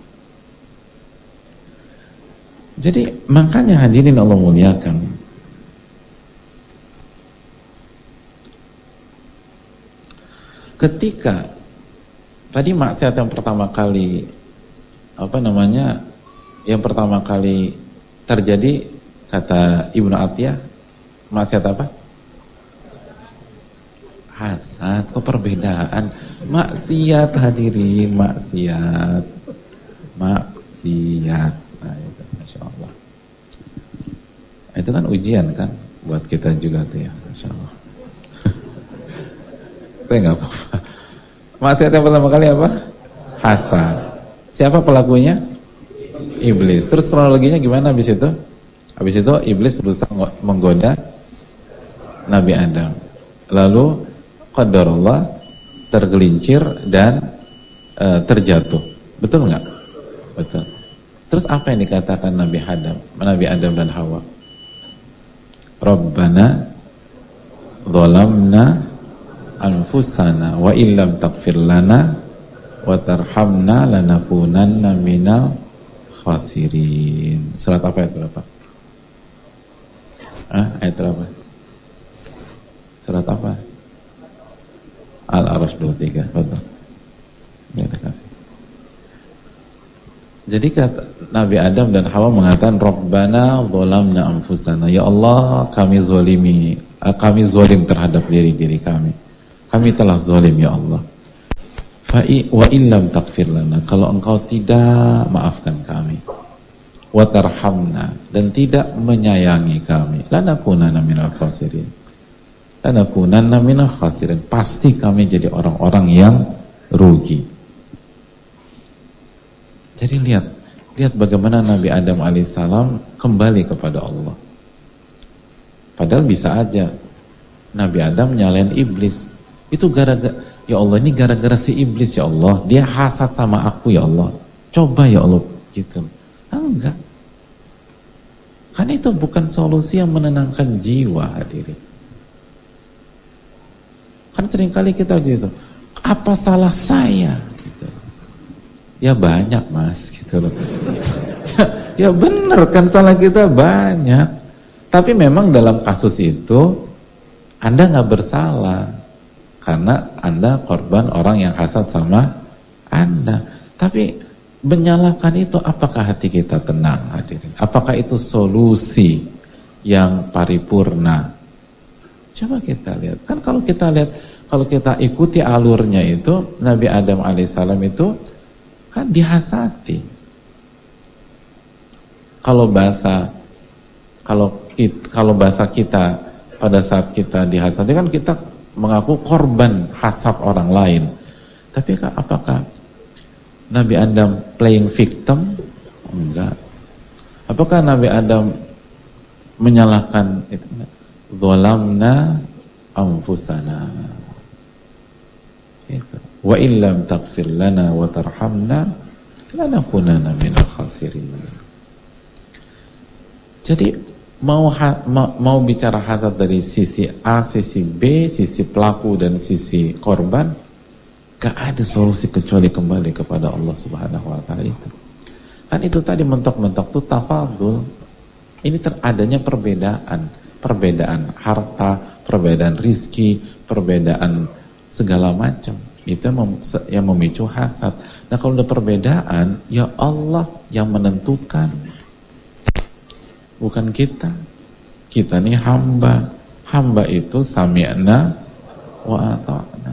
Jadi makanya hadirin Allah muliakan. Ketika tadi maksiat yang pertama kali yang pertama kali terjadi, kata Ibnu Atiyah, maksiat apa? Hasad. Kok perbedaan? Maksiat, hadirin, maksiat. Nah, itu, Masya Allah. Itu kan ujian kan buat kita juga tuh ya, Masya Allah. Tapi nggak apa-apa. Maksiat yang pertama kali apa? Hasad. Siapa pelakunya? Iblis. Terus kronologinya gimana habis itu? Habis itu iblis berusaha menggoda Nabi Adam. Lalu qadarullah tergelincir dan terjatuh. Betul nggak? Betul. Terus apa yang dikatakan Nabi Adam dan Hawa? Rabbana zalamna anfusana wa illam taghfir lana wa tarhamna lanakunanna minal khasirin. Surat apa itu, Bapak? Ayat berapa? Surat apa? Al-A'raf 23. Betul. Ya, kasih. Jadi kata Nabi Adam dan Hawa mengatakan Rabbana zalamna anfusana, ya Allah, kami zalim terhadap diri kami. Kami telah zalim ya Allah. Wa illam taghfir lana, kalau engkau tidak maafkan kami, wa tarhamna, dan tidak menyayangi kami, lanakunanna minal khasirin. Lanakunanna minal khasirin, pasti kami jadi orang-orang yang rugi. Jadi lihat bagaimana Nabi Adam alaihissalam kembali kepada Allah. Padahal bisa aja Nabi Adam nyalain iblis. Itu gara-gara, ya Allah, ini gara-gara si iblis ya Allah, dia hasad sama aku ya Allah. Coba ya Allah gitu. Enggak. Karena itu bukan solusi yang menenangkan jiwa, hadirin. Kan seringkali kita gitu, apa salah saya? Gitu. Ya banyak mas, gitu loh. Ya bener kan, salah kita banyak. Tapi memang dalam kasus itu Anda nggak bersalah, karena Anda korban orang yang hasad sama Anda. Tapi menyalahkan itu, apakah hati kita tenang, hadirin? Apakah itu solusi yang paripurna? Coba kita lihat. Kan kalau kita ikuti alurnya itu, Nabi Adam alaihissalam itu kan dihasati. Kalau bahasa kita pada saat kita dihasati kan kita mengaku korban hasad orang lain. Tapi apakah Nabi Adam playing victim? Enggak. Apakah Nabi Adam menyalahkan itu? Zalamna anfusana. Itu. Wa illam taghfir lana wa tarhamna lanakunanna minal khasirin. Jadi mau bicara hasad dari sisi A, sisi B, sisi pelaku dan sisi korban, gak ada solusi kecuali kembali kepada Allah Subhanahu wa taala itu. Kan itu tadi mentok-mentok itu tafadul. Ini adanya perbedaan harta, perbedaan rizki, perbedaan segala macam. Itu yang memicu hasad. Nah kalau ada perbedaan, ya Allah yang menentukan, bukan kita. Kita nih hamba. Hamba itu sami'na wa ata'na.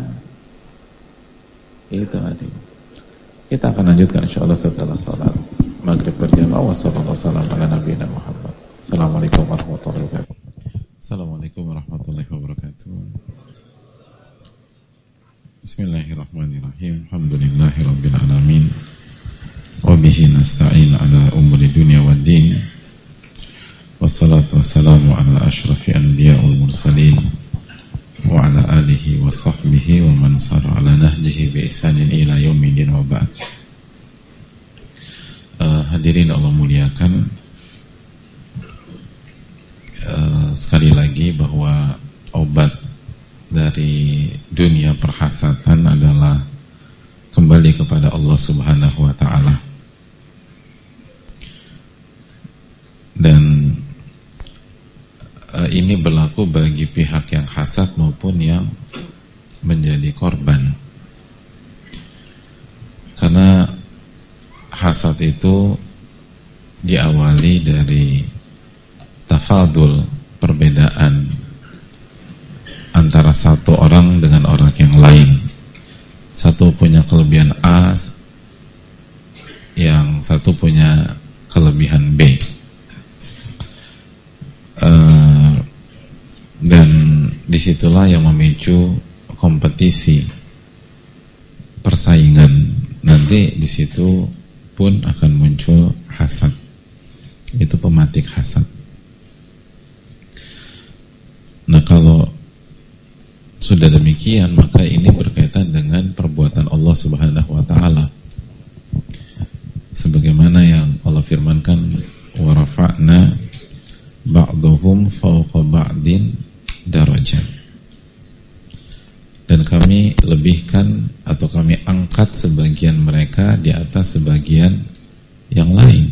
Itu tadi. Kita akan lanjutkan insyaallah setelah salat maghrib berjamaah. Wassalamualaikum warahmatullahi wabarakatuh. Assalamualaikum warahmatullahi wabarakatuh. Assalamualaikum warahmatullahi wabarakatuh. Bismillahirrahmanirrahim. Alhamdulillahirabbil alamin. Wa bihi nasta'in ala umuri dunya waddin. Wassalatu wassalamu ala asyrafil anbiya wal mursalin wa ala alihi wa sahbihi wa man sara ala nahjihi bi ihsanin ila yaumil wa ba'd. Hadirin Allah muliakan, sekali lagi bahwa obat dari dunia perhasatan adalah kembali kepada Allah Subhanahu wa taala. Dan ini berlaku bagi pihak yang hasad maupun yang menjadi korban. Karena hasad itu diawali dari tafadul, perbedaan antara satu orang dengan orang yang lain. Satu punya kelebihan A, yang satu punya kelebihan B. Dan disitulah yang memicu kompetisi, persaingan. Nanti disitu pun akan muncul hasad. Itu pematik hasad. Nah, kalau sudah demikian, maka ini berkaitan dengan perbuatan Allah Subhanahu wa ta'ala. Sebagaimana yang Allah firmankan, wa rafa'na ba'duhum fawqa ba'din darajat. Dan kami lebihkan atau kami angkat sebagian mereka di atas sebagian yang lain.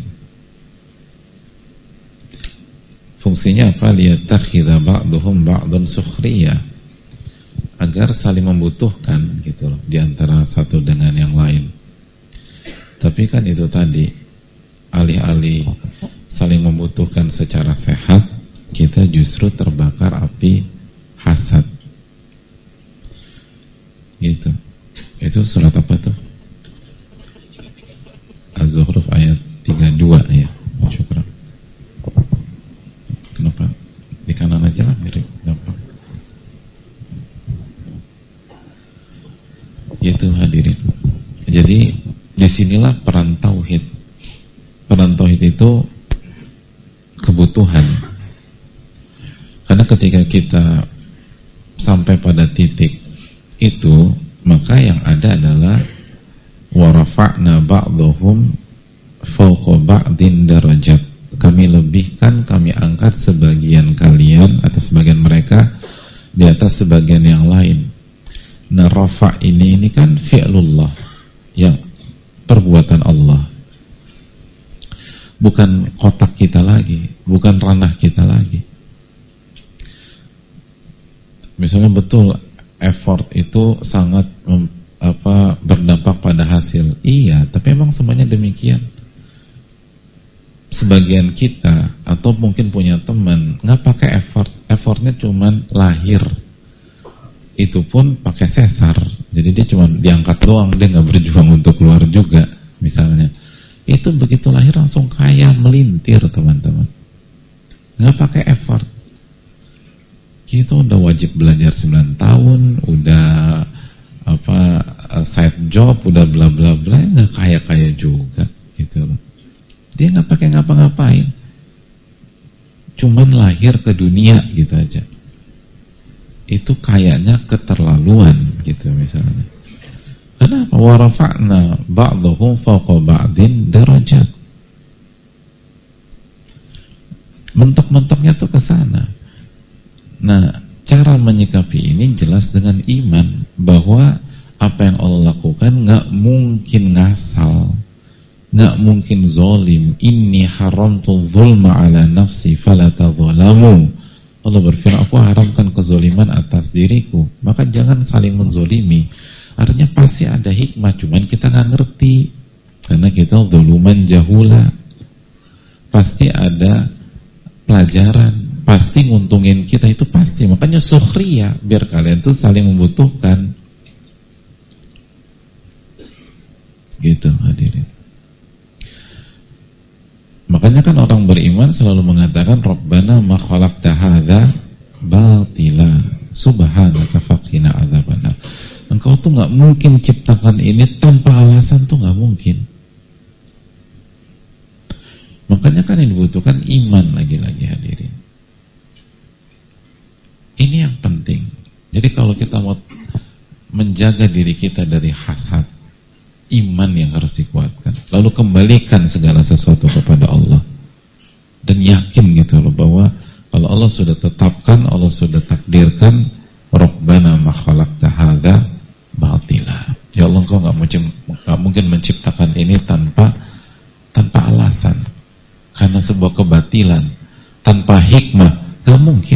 Fungsinya apa? Liyattakhidha ba'duhum ba'dun sukhriyah, agar saling membutuhkan gitu loh, di antara satu dengan yang lain. Tapi kan itu tadi, alih-alih saling membutuhkan secara sehat, kita justru terbakar api hasad. Gitu. Itu surat apa tuh? Az-Zukhruf ayat 32 ya. Syukran. Kenapa? Di kanan aja lah, mirip. Kenapa? Itu hadirin. Jadi disinilah peran tauhid. Peran tauhid itu kebutuhan. Karena ketika kita sampai pada titik itu, maka yang ada adalah wa rafa'na ba'dhum fawqa ba'din darajat. Kami lebihkan, kami angkat sebagian kalian atau sebagian mereka di atas sebagian yang lain. Nah, rafa' ini kan fi'lullah, yang perbuatan Allah. Bukan kotak kita lagi, bukan ranah kita lagi. Misalnya betul effort itu sangat berdampak pada hasil. Iya, tapi emang semuanya demikian. Sebagian kita atau mungkin punya teman nggak pakai effort, effortnya cuman lahir. Itu pun pakai sesar. Jadi dia cuma diangkat doang, dia nggak berjuang untuk keluar juga, misalnya. Itu begitu lahir langsung kaya melintir, teman-teman. Nggak pakai effort. Kita udah wajib belajar 9 tahun, udah side job, udah bla bla bla, nggak kaya juga gitu loh. Dia nggak pakai ngapa-ngapain, cuman lahir ke dunia gitu aja. Itu kayaknya keterlaluan gitu misalnya. Kenapa? Wa rafa'na ba'dhum fawqa ba'din darajat. Mentok-mentoknya tuh ke sana. Nah, cara menyikapi ini jelas dengan iman bahwa apa yang Allah lakukan nggak mungkin ngasal, nggak mungkin zolim. Inni haramtu zulma ala nafsi fala tadzalamu. Allah berfirman, aku haramkan kezoliman atas diriku, maka jangan saling menzolimi. Artinya pasti ada hikmah, cuman kita nggak ngerti karena kita zuluman jahula. Pasti ada pelajaran. Pasti nguntungin kita, itu pasti. Makanya sukhriyah, biar kalian tuh saling membutuhkan. Gitu hadirin. Makanya kan orang beriman selalu mengatakan Rabbana ma khalaqta hadza batila subhanaka faqina adzabannar. Engkau tuh nggak mungkin ciptakan ini tanpa alasan, tuh nggak mungkin. Makanya kan yang dibutuhkan iman lagi-lagi hadirin. Ini yang penting. Jadi kalau kita mau menjaga diri kita dari hasad, iman yang harus dikuatkan. Lalu kembalikan segala sesuatu kepada Allah. Dan yakin gitu loh bahwa kalau Allah sudah tetapkan, Allah sudah takdirkan, Rabbana ma khalaqta hadza batila. Ya Allah, Engkau nggak mungkin menciptakan ini tanpa alasan. Karena sebuah kebatilan, tanpa hikmah, nggak mungkin.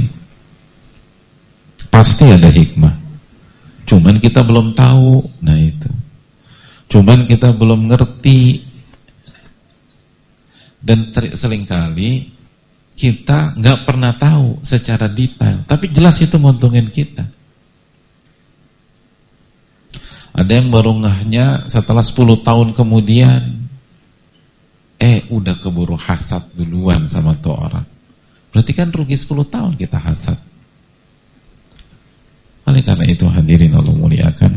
Pasti ada hikmah. Cuman kita belum tahu. Nah itu. Cuman kita belum ngerti. Dan seringkali kita nggak pernah tahu secara detail, tapi jelas itu nguntungin kita. Ada yang baru ngahnya setelah 10 tahun kemudian, udah keburu hasad duluan sama tuh orang. Berarti kan rugi 10 tahun kita hasad. Oleh karena itu hadirin Allah muliakan,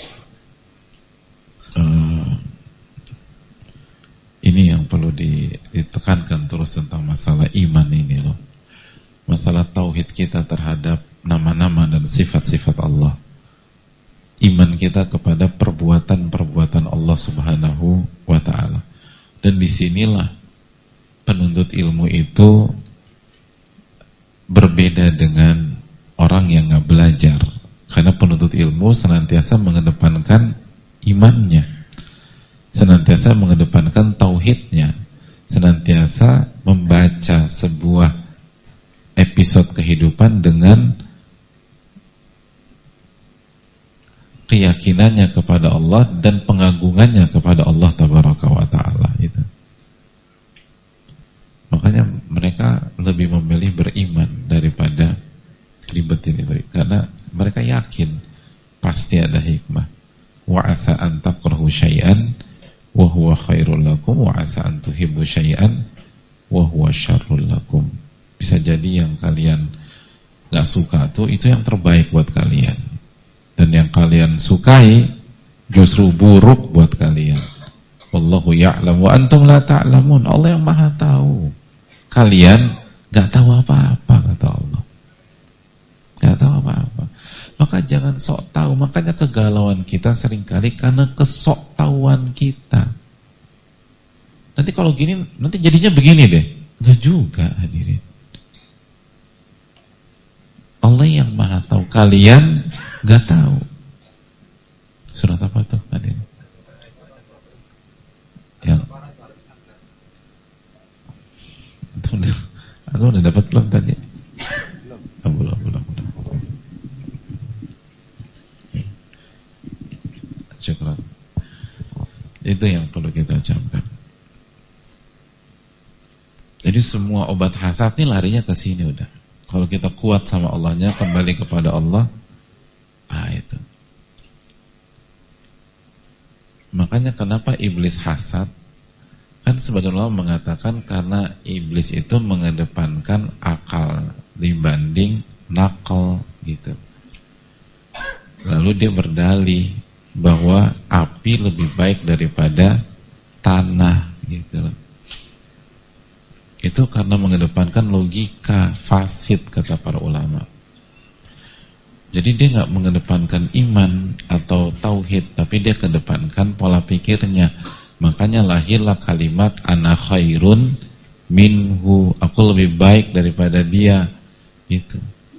ini yang perlu ditekankan terus tentang masalah iman ini loh. Masalah tauhid kita terhadap nama-nama dan sifat-sifat Allah. Iman kita kepada perbuatan-perbuatan Allah Subhanahu wa ta'ala. Dan disinilah penuntut ilmu itu berbeda dengan orang yang nggak belajar. Karena penuntut ilmu senantiasa mengedepankan imannya, senantiasa mengedepankan tauhidnya, senantiasa membaca sebuah episode kehidupan dengan keyakinannya kepada Allah dan pengagungannya kepada Allah Tabaraka wa ta'ala itu. Makanya mereka lebih memilih beriman daripada ribetin itu, karena mereka yakin pasti ada hikmah. Wa asa an takrahu syai'an wa huwa khairul lakum wa asa an tuhibbu syai'an wa huwa syarrul lakum. Bisa jadi yang kalian gak suka tuh itu yang terbaik buat kalian, dan yang kalian sukai justru buruk buat kalian. Wallahu ya'lam wa antum la ta'lamun. Allah yang maha tahu, kalian gak tahu apa-apa, kata Allah. Gak tahu apa-apa. Maka jangan sok tahu. Makanya kegalauan kita seringkali karena kesok tahuan kita. Nanti kalau gini, nanti jadinya begini deh. Gak juga hadirin. Allah yang maha tahu, kalian gak tahu. Surat apa tuh hadirin? Yang Aku udah dapat belum tadi? Belum. Syukran. Itu yang perlu kita camkan. Jadi semua obat hasad ini larinya ke sini udah. Kalau kita kuat sama Allahnya, kembali kepada Allah, itu. Makanya kenapa iblis hasad? Kan sebagian ulama mengatakan karena iblis itu mengedepankan akal dibanding nakal gitu. Lalu dia berdalih bahwa api lebih baik daripada tanah gitu loh. Itu karena mengedepankan logika fasid, kata para ulama. Jadi dia nggak mengedepankan iman atau tauhid, tapi dia kedepankan pola pikirnya. Makanya lahirlah kalimat ana khairun minhu, aku lebih baik daripada dia. Itu.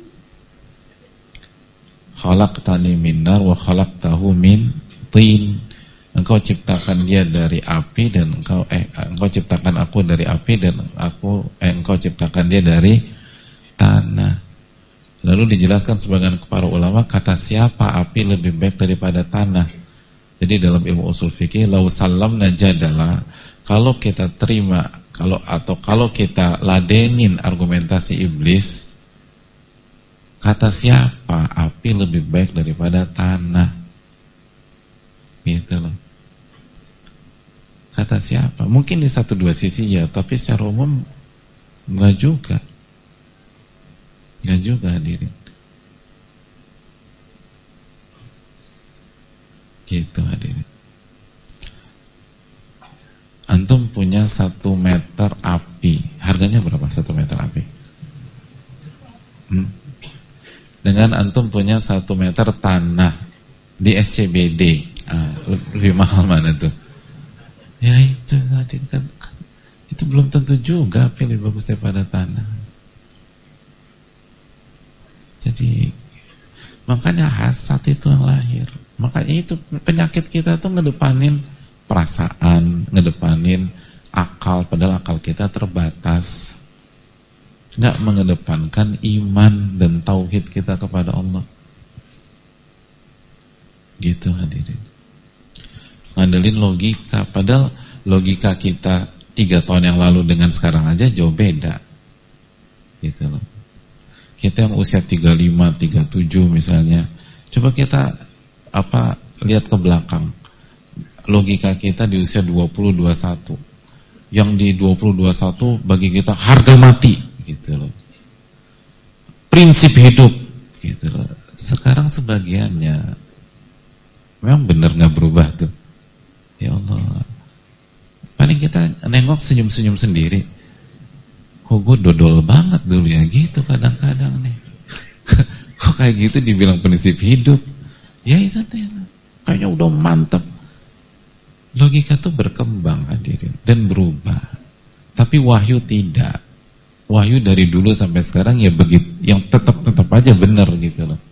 Khalaqtani min nar wa khalaqtahu min tin. Engkau ciptakan dia dari api dan engkau ciptakan aku dari api dan engkau ciptakan dia dari tanah. Lalu dijelaskan sebagian para ulama, kata siapa api lebih baik daripada tanah. Jadi dalam ilmu usul fikih, lau salamna jadala, kalau kita terima, kalau kita ladenin argumentasi iblis, kata siapa api lebih baik daripada tanah? Gitu loh. Kata siapa? Mungkin di satu dua sisi ya, tapi secara umum enggak juga. Enggak juga hadirin. Gitu hadirin. Antum punya 1 meter api, harganya berapa 1 meter api? Dengan antum punya 1 meter tanah di SCBD, lebih mahal mana tuh? Ya itu tadi kan itu belum tentu juga api lebih bagus daripada tanah. Jadi makanya hasad itu yang lahir. Makanya itu penyakit kita tuh ngedepanin perasaan, ngedepanin akal, padahal akal kita terbatas. Nggak mengedepankan iman dan tauhid kita kepada Allah. Gitu hadirin. Ngandelin logika, padahal logika kita 3 tahun yang lalu dengan sekarang aja jauh beda. Gitu loh. Kita yang usia 35, 37 misalnya, coba kita lihat ke belakang. Logika kita di usia 20, 21. Yang di 20, 21 bagi kita harga mati gitu loh. Prinsip hidup gitu loh. Sekarang sebagiannya memang benar nggak berubah tuh. Ya Allah. Paling kita nengok senyum-senyum sendiri. Kok gue dodol banget dulu ya gitu kadang-kadang nih. Kok kayak gitu dibilang prinsip hidup. Ya itu deh. Kayaknya udah mantep. Logika tuh berkembang hadirin dan berubah. Tapi wahyu tidak. Wahyu dari dulu sampai sekarang ya begitu, yang tetap aja benar gitu loh.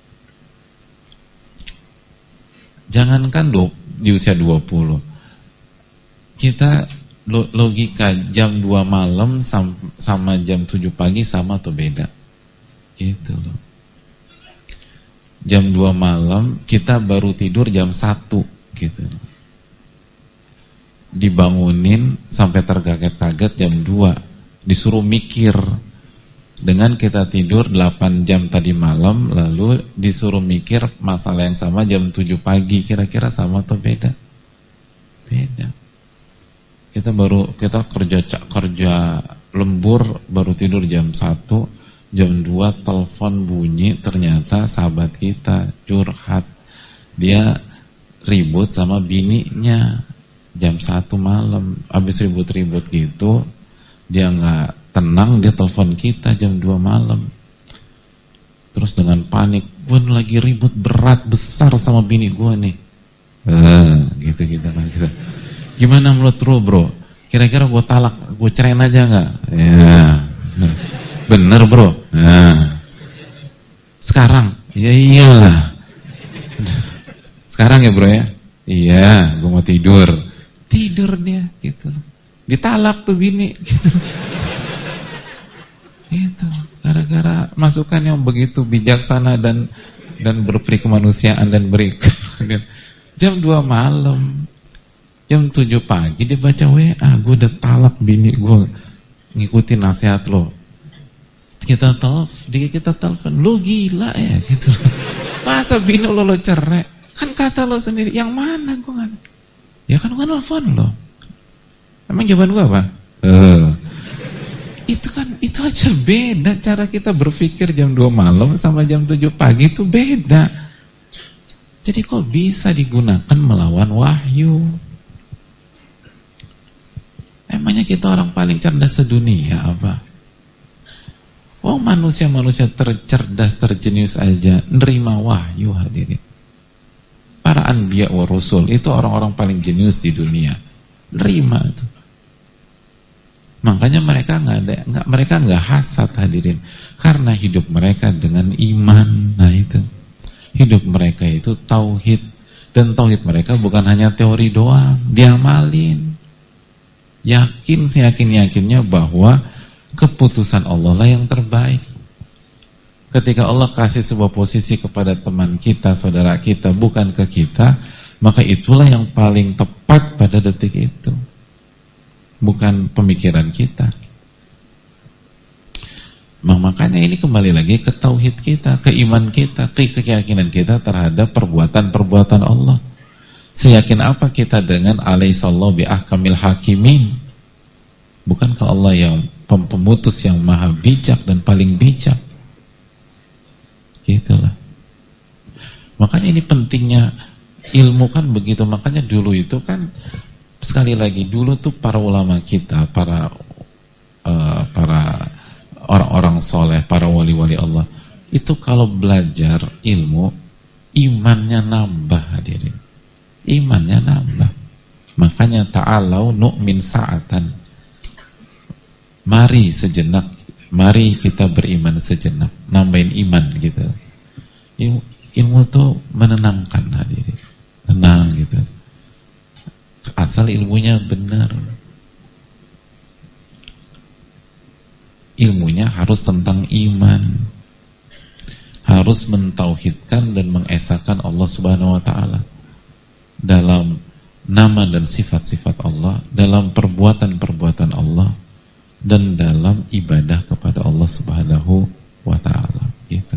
Jangankan di usia 20. Kita logika jam 2 malam sama jam 7 pagi sama atau beda? Gitu loh. Jam 2 malam kita baru tidur jam 1 gitu loh. Dibangunin sampai terkaget-kaget jam 2, disuruh mikir. Dengan kita tidur 8 jam tadi malam, lalu disuruh mikir masalah yang sama jam 7 pagi, kira-kira sama atau beda? Beda. Kita kerja lembur baru tidur jam 1, jam 2 telepon bunyi, ternyata sahabat kita curhat. Dia ribut sama bininya. Jam 1 malam, habis ribut-ribut gitu, dia nggak tenang, dia telepon kita jam 2 malam. Terus dengan panik, gue lagi ribut berat besar sama bini gue nih. Gitu kan kita. Gimana menurut lu bro? Kira-kira gue talak, gue ceraiin aja nggak? Ya, bener bro. Sekarang, ya iyalah. Sekarang ya bro ya? Iya, gue mau tidur. Tidur dia gitu. Ditalak tuh bini gitu. Gitu. Gara-gara masukan yang begitu bijaksana dan berperi kemanusiaan dan beri jam 2 malam, jam 7 pagi dia baca WA, gue udah talak bini gue, ngikutin nasihat lo. Kita telepon, lo gila ya gitu. Masa bini lo cerai? Kan kata lo sendiri, yang mana gue nggak? Ya kan gue nelfon lo. Emang jawaban gue apa? Itu aja beda cara kita berpikir jam 2 malam sama jam 7 pagi itu beda. Jadi kok bisa digunakan melawan wahyu? Emangnya kita orang paling cerdas sedunia apa? Oh manusia-manusia tercerdas, terjenius aja nerima wahyu hadirin. Para anbiya wa rasul itu orang-orang paling jenius di dunia. Nerima itu. Makanya mereka nggak hasad hadirin. Karena hidup mereka dengan iman. Nah itu. Hidup mereka itu tauhid. Dan tauhid mereka bukan hanya teori doang, diamalin. Yakinnya bahwa keputusan Allah lah yang terbaik. Ketika Allah kasih sebuah posisi kepada teman kita, saudara kita, bukan ke kita, maka itulah yang paling tepat pada detik itu. Bukan pemikiran kita. Makanya ini kembali lagi ke tauhid kita, ke iman kita, ke keyakinan kita terhadap perbuatan-perbuatan Allah. Seyakin apa kita dengan alaihissallahu biahkamil hakimin? Bukankah Allah yang pemutus yang maha bijak dan paling bijak? Gitulah. Makanya ini pentingnya ilmu kan begitu. Makanya dulu itu kan sekali lagi dulu tuh para ulama kita, para orang-orang soleh, para wali-wali Allah itu kalau belajar ilmu imannya nambah hadirin. Imannya nambah. Makanya ta'alau nu'min sa'atan. Mari sejenak, mari kita beriman sejenak, nambahin iman gitu. Ilmu tuh menenangkan hadirin, tenang gitu. Asal ilmunya benar. Ilmunya harus tentang iman, harus mentauhidkan dan mengesahkan Allah Subhanahu Wa Taala dalam nama dan sifat-sifat Allah, dalam perbuatan-perbuatan Allah, dan dalam ibadah kepada Allah Subhanahu wa ta'ala. Gitu.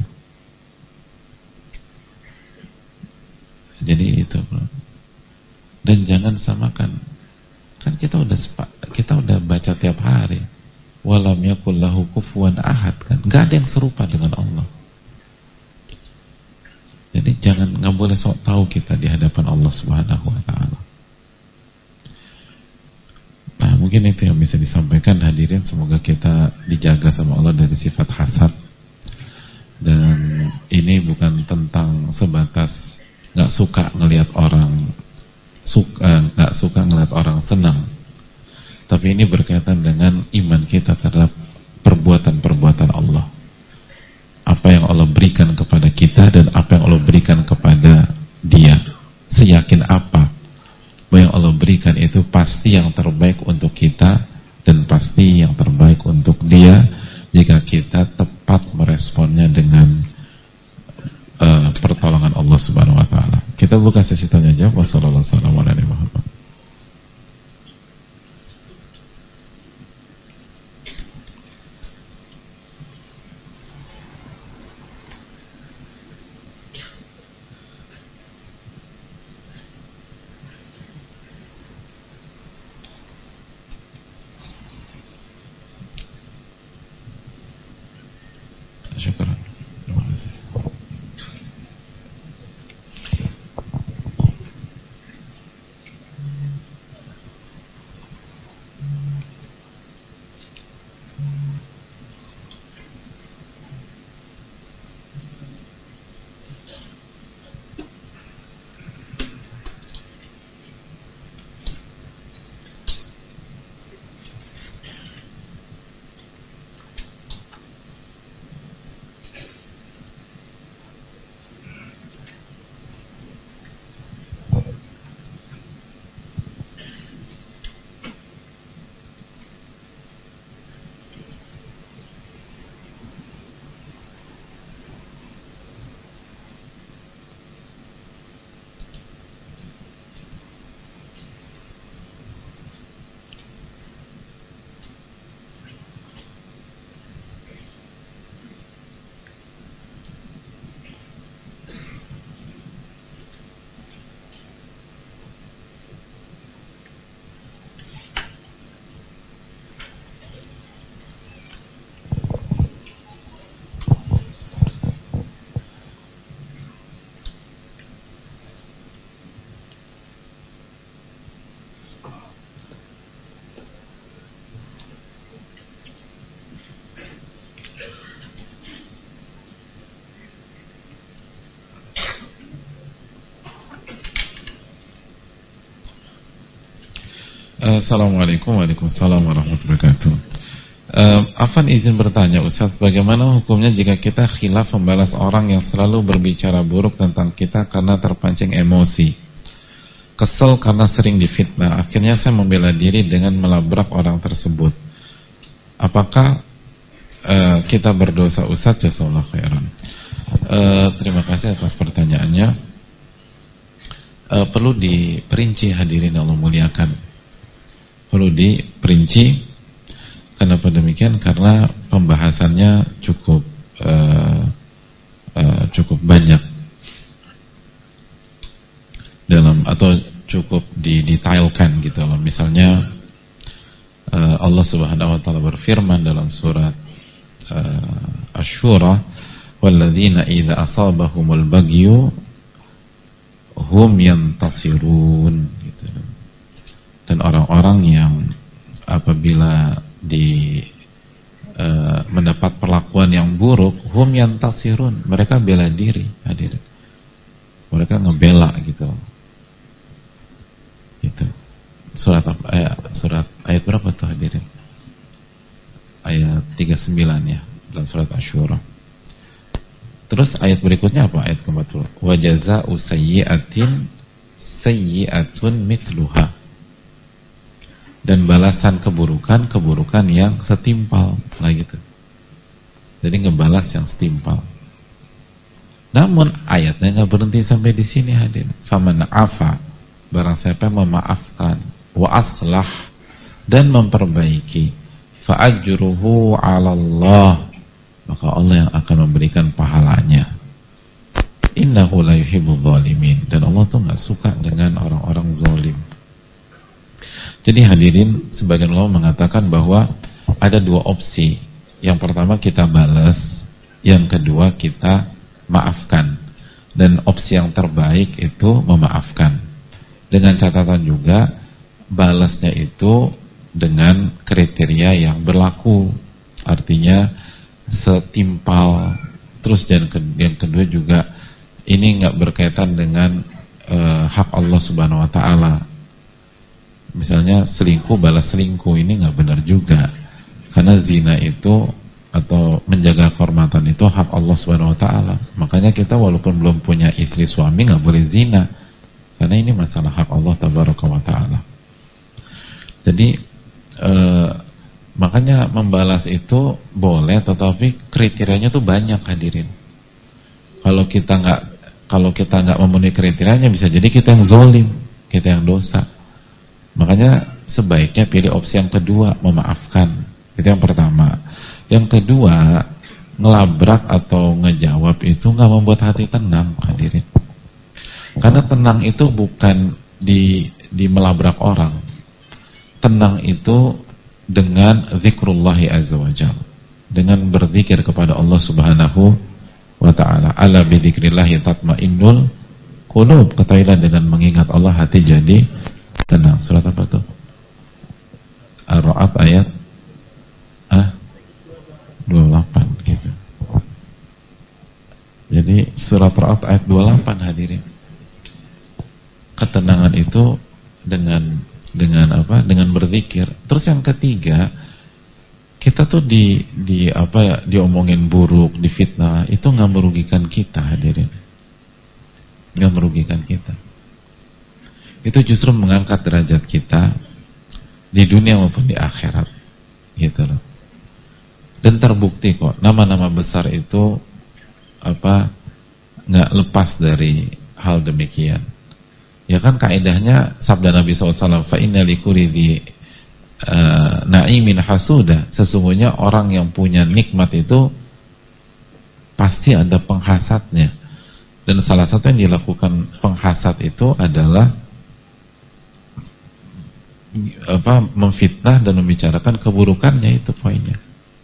Jadi itu, bro. Dan jangan samakan. Kan kita udah baca tiap hari. Walam yakul lahu kufuwan ahad, kan. Gak ada yang serupa dengan Allah. Jadi nggak boleh sok tahu kita di hadapan Allah Subhanahu wa ta'ala. Nah, mungkin itu yang bisa disampaikan, hadirin. Semoga kita dijaga sama Allah dari sifat hasad. Dan ini bukan tentang sebatas nggak suka ngelihat orang senang, tapi ini berkaitan dengan iman kita terhadap perbuatan-perbuatan Allah. Apa yang Allah berikan kepada kita dan apa yang Allah berikan kepada Dia. Seyakin apa bahwa yang Allah berikan itu pasti yang terbaik untuk kita dan pasti yang terbaik untuk Dia, jika kita tepat meresponnya dengan pertolongan Allah Subhanahu wa ta'ala. Kita buka sesi tanya jawab. Wassalamualaikum warahmatullahi wabarakatuh. Syukur. Terima kasih. Assalamualaikum warahmatullahi wabarakatuh. Afan izin bertanya, Ustaz, bagaimana hukumnya jika kita khilaf membalas orang yang selalu berbicara buruk tentang kita karena terpancing emosi, kesel karena sering difitnah, akhirnya saya membela diri dengan melabrak orang tersebut. Apakah kita berdosa, Ustaz? Jazakallahu khairan. Terima kasih atas pertanyaannya. Perlu diperinci, hadirin Allah muliakan. Perlu diperinci. Kenapa demikian? Karena pembahasannya cukup banyak dalam, atau cukup didetailkan gitu loh. Misalnya Allah Subhanahu wa taala berfirman dalam surat Asy-Syura, walladzina idza asabahumul baghyu hum yantasirun gitu. Dan orang-orang yang apabila mendapat perlakuan yang buruk, hum yantasirun, mereka bela diri, hadirin. Mereka ngebela gitu. Itu. Surat apa? Ayat berapa tuh, hadirin? Ayat 39 ya, dalam surat Asy-Syura. Terus ayat berikutnya apa? Ayat ke-40. Wa jazaa'u sayyi'atin sayyi'atun mithluha. Dan balasan keburukan yang setimpal, lah gitu. Jadi ngebalas yang setimpal. Namun ayatnya nggak berhenti sampai di sini, hadirin. Faman afa barang siapa yang memaafkan, wa aslah, dan memperbaiki, fa ajruhu 'ala Allah, maka Allah yang akan memberikan pahalanya. Innahu la yuhibbul zalimin, dan Allah tuh enggak suka dengan orang-orang zalim. Jadi hadirin, sebagian ulama mengatakan bahwa ada dua opsi. Yang pertama kita balas, yang kedua kita maafkan. Dan opsi yang terbaik itu memaafkan. Dengan catatan juga balasnya itu dengan kriteria yang berlaku. Artinya setimpal. Terus dan yang kedua juga ini enggak berkaitan dengan hak Allah Subhanahu wa taala. Misalnya selingkuh balas selingkuh, ini nggak benar juga, karena zina itu atau menjaga kehormatan itu hak Allah Subhanahu Wa Taala. Makanya kita walaupun belum punya istri suami nggak boleh zina, karena ini masalah hak Allah Tabaraka wa Taala. Jadi makanya membalas itu boleh, tetapi kriterianya tuh banyak hadirin. Kalau kita nggak memenuhi kriterianya, bisa jadi kita yang zolim, kita yang dosa. Makanya sebaiknya pilih opsi yang kedua, memaafkan. Itu yang pertama. Yang kedua, ngelabrak atau ngejawab itu nggak membuat hati tenang, hadirin. Karena tenang itu bukan di melabrak orang. Tenang itu dengan zikrullahi azza wa jalla, dengan berzikir kepada Allah Subhanahu wa ta'ala. Ala bi dzikrillahi tatmainnul qulub. Ketahuilah dengan mengingat Allah hati jadi tenang. Surat apa tuh? Ar-Ra'd ayat 28 gitu. Jadi surat Ar-Ra'd ayat 28 hadirin. Ketenangan itu dengan apa? Dengan berzikir. Terus yang ketiga, kita tuh diomongin buruk, difitnah, itu enggak merugikan kita hadirin. Enggak merugikan kita. Itu justru mengangkat derajat kita di dunia maupun di akhirat, gitu loh. Dan terbukti kok nama-nama besar itu nggak lepas dari hal demikian. Ya kan kaidahnya sabda Nabi SAW, fa inna likulli na'imin hasuda. Sesungguhnya orang yang punya nikmat itu pasti ada penghasatnya. Dan salah satu yang dilakukan penghasat itu adalah memfitnah dan membicarakan keburukannya, itu poinnya.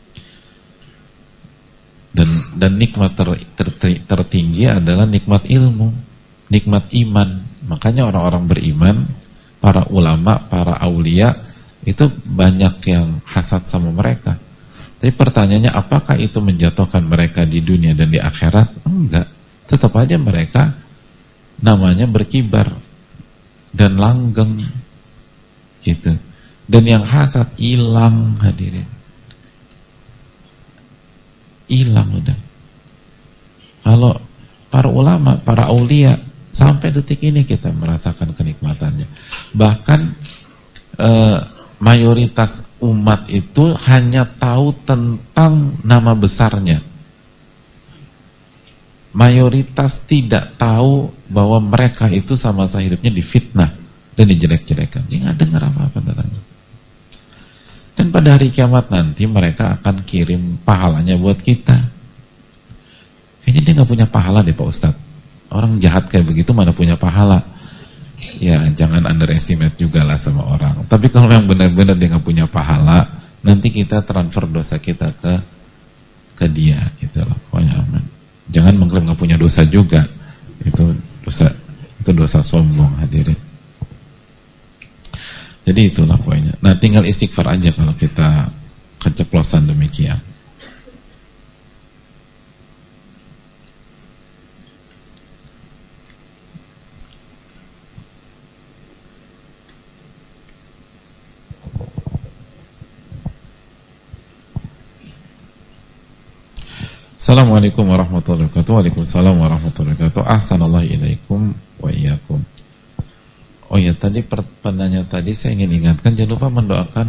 Dan nikmat tertinggi adalah nikmat ilmu, nikmat iman. Makanya orang-orang beriman, para ulama, para aulia itu banyak yang hasad sama mereka. Tapi pertanyaannya, apakah itu menjatuhkan mereka di dunia dan di akhirat? Enggak. Tetap aja mereka namanya berkibar dan langgeng gitu. Dan yang hasad hilang hadirin. Hilang udah. Kalau para ulama, para aulia, sampai detik ini kita merasakan kenikmatannya. Bahkan mayoritas umat itu hanya tahu tentang nama besarnya. Mayoritas tidak tahu bahwa mereka itu sama hidupnya difitnah dan dijelek-jelekan. Dia nggak dengar apa-apa tentangnya. Dan pada hari kiamat nanti mereka akan kirim pahalanya buat kita. Kayaknya dia nggak punya pahala deh Pak Ustadz. Orang jahat kayak begitu mana punya pahala? Ya jangan underestimate juga lah sama orang. Tapi kalau yang benar-benar dia nggak punya pahala, nanti kita transfer dosa kita ke dia, gitu loh. Pokoknya aman. Jangan mengklaim nggak punya dosa juga. Itu dosa sombong hadirin. Jadi itulah poinnya. Nah tinggal istighfar aja kalau kita keceplosan demikian. Assalamualaikum warahmatullahi wabarakatuh. Waalaikumsalam warahmatullahi wabarakatuh. Ahsanallahu ilaikum wa iyyakum. Oh ya, tadi penanya tadi saya ingin ingatkan, jangan lupa mendoakan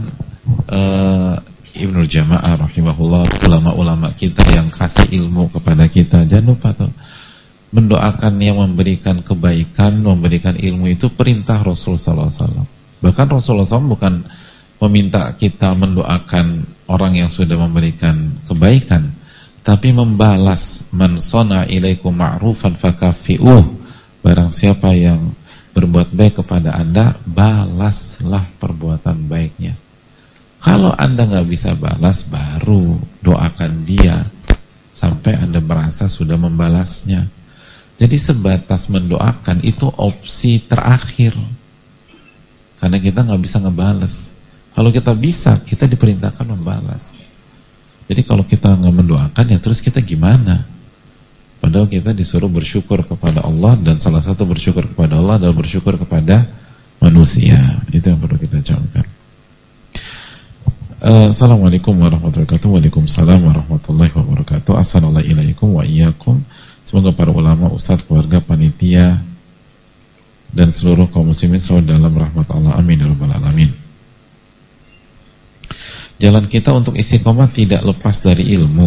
Ibnu Jama'ah rahimahullah, ulama-ulama kita yang kasih ilmu kepada kita. Jangan lupa tuh. mendoakan yang memberikan kebaikan, memberikan ilmu itu perintah Rasul sallallahu alaihi wasallam. Bahkan Rasulullah SAW bukan meminta kita mendoakan orang yang sudah memberikan kebaikan, tapi membalas. Man sona ilaikum ma'rufan fakafi'uh. Barang siapa yang berbuat baik kepada Anda, balaslah perbuatan baiknya. Kalau Anda nggak bisa balas, baru doakan dia sampai Anda merasa sudah membalasnya. Jadi sebatas mendoakan itu opsi terakhir, karena kita nggak bisa ngebales. Kalau kita bisa, kita diperintahkan membalas. Jadi kalau kita nggak mendoakan, ya terus kita gimana? Padahal kita disuruh bersyukur kepada Allah, dan salah satu bersyukur kepada Allah adalah bersyukur kepada manusia. Itu yang perlu kita camkan. Assalamualaikum warahmatullahi wabarakatuh. Waalaikumsalam warahmatullahi wabarakatuh. Assalamualaikum wa iyyakum. Semoga para ulama, ustadz, keluarga, panitia, dan seluruh kaum muslimin selalu dalam rahmat Allah. Amin ya rabbal alamin. Jalan kita untuk istiqomah tidak lepas dari ilmu.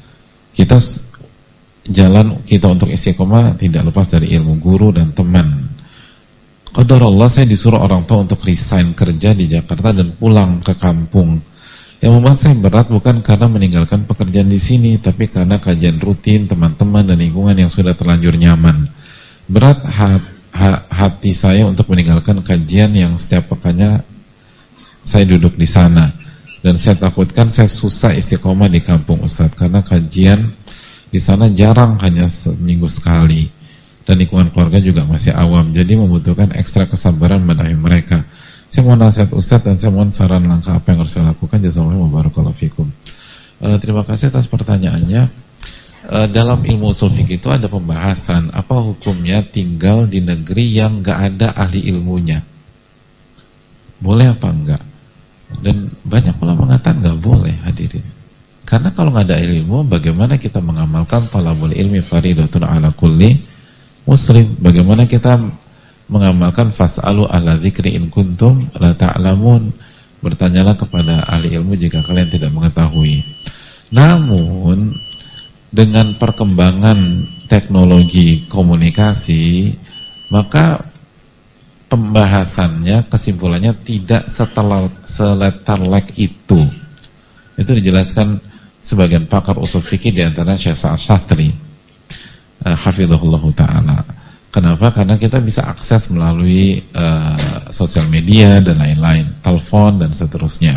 Jalan kita untuk istiqomah tidak lepas dari ilmu, guru dan teman. Qadarullah, saya disuruh orang tua untuk resign kerja di Jakarta dan pulang ke kampung. Yang membuat saya berat bukan karena meninggalkan pekerjaan di sini, tapi karena kajian rutin, teman-teman, dan lingkungan yang sudah terlanjur nyaman. Berat hati saya untuk meninggalkan kajian yang setiap pekannya saya duduk di sana, dan saya takutkan saya susah istiqomah di kampung Ustadz, karena kajian di sana jarang, hanya seminggu sekali, dan lingkungan keluarga juga masih awam, jadi membutuhkan ekstra kesabaran menghadapi mereka. Saya mohon nasihat Ustadz, dan saya mohon saran langkah apa yang harus saya lakukan. Jazakumullah wa barakallahu fikum. Terima kasih atas pertanyaannya. Dalam ilmu ushul fikih itu ada pembahasan apa hukumnya tinggal di negeri yang nggak ada ahli ilmunya, boleh apa enggak? Dan banyak ulama mengatakan nggak boleh, hadirin. Karena kalau nggak ada ilmu, bagaimana kita mengamalkan talabul ilmi faridatun ala kulli muslim? Bagaimana kita mengamalkan fas'alu ahla dzikri in kuntum la ta'lamun? Bertanyalah kepada ahli ilmu jika kalian tidak mengetahui. Namun dengan perkembangan teknologi komunikasi, maka pembahasannya, kesimpulannya tidak seletarlek itu. Itu dijelaskan sebagian pakar ushul fikih, di antara Syekh Sa'ad Syatri hafizahullah ta'ala. Kenapa? Karena kita bisa akses melalui sosial media dan lain-lain, telepon dan seterusnya.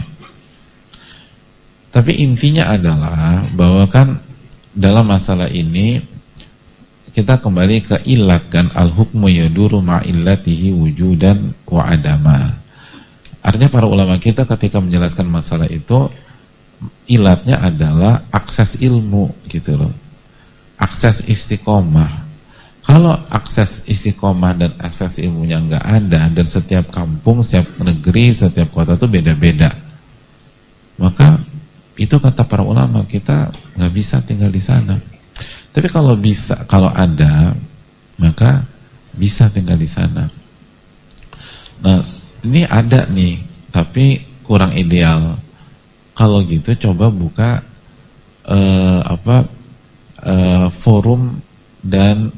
Tapi intinya adalah bahwa kan dalam masalah ini kita kembali ke ilat, kan, al-hukmu yaduru ma'illatihi wujudan wa adama. Artinya para ulama kita ketika menjelaskan masalah itu, ilatnya adalah akses ilmu, gitu loh, akses istiqomah. Kalau akses istiqomah dan akses ilmunya nggak ada, dan setiap kampung, setiap negeri, setiap kota itu beda-beda, maka itu kata para ulama, kita nggak bisa tinggal di sana. Tapi kalau bisa, kalau ada, maka bisa tinggal di sana. Nah, ini ada nih, tapi kurang ideal. Kalau gitu coba buka forum dan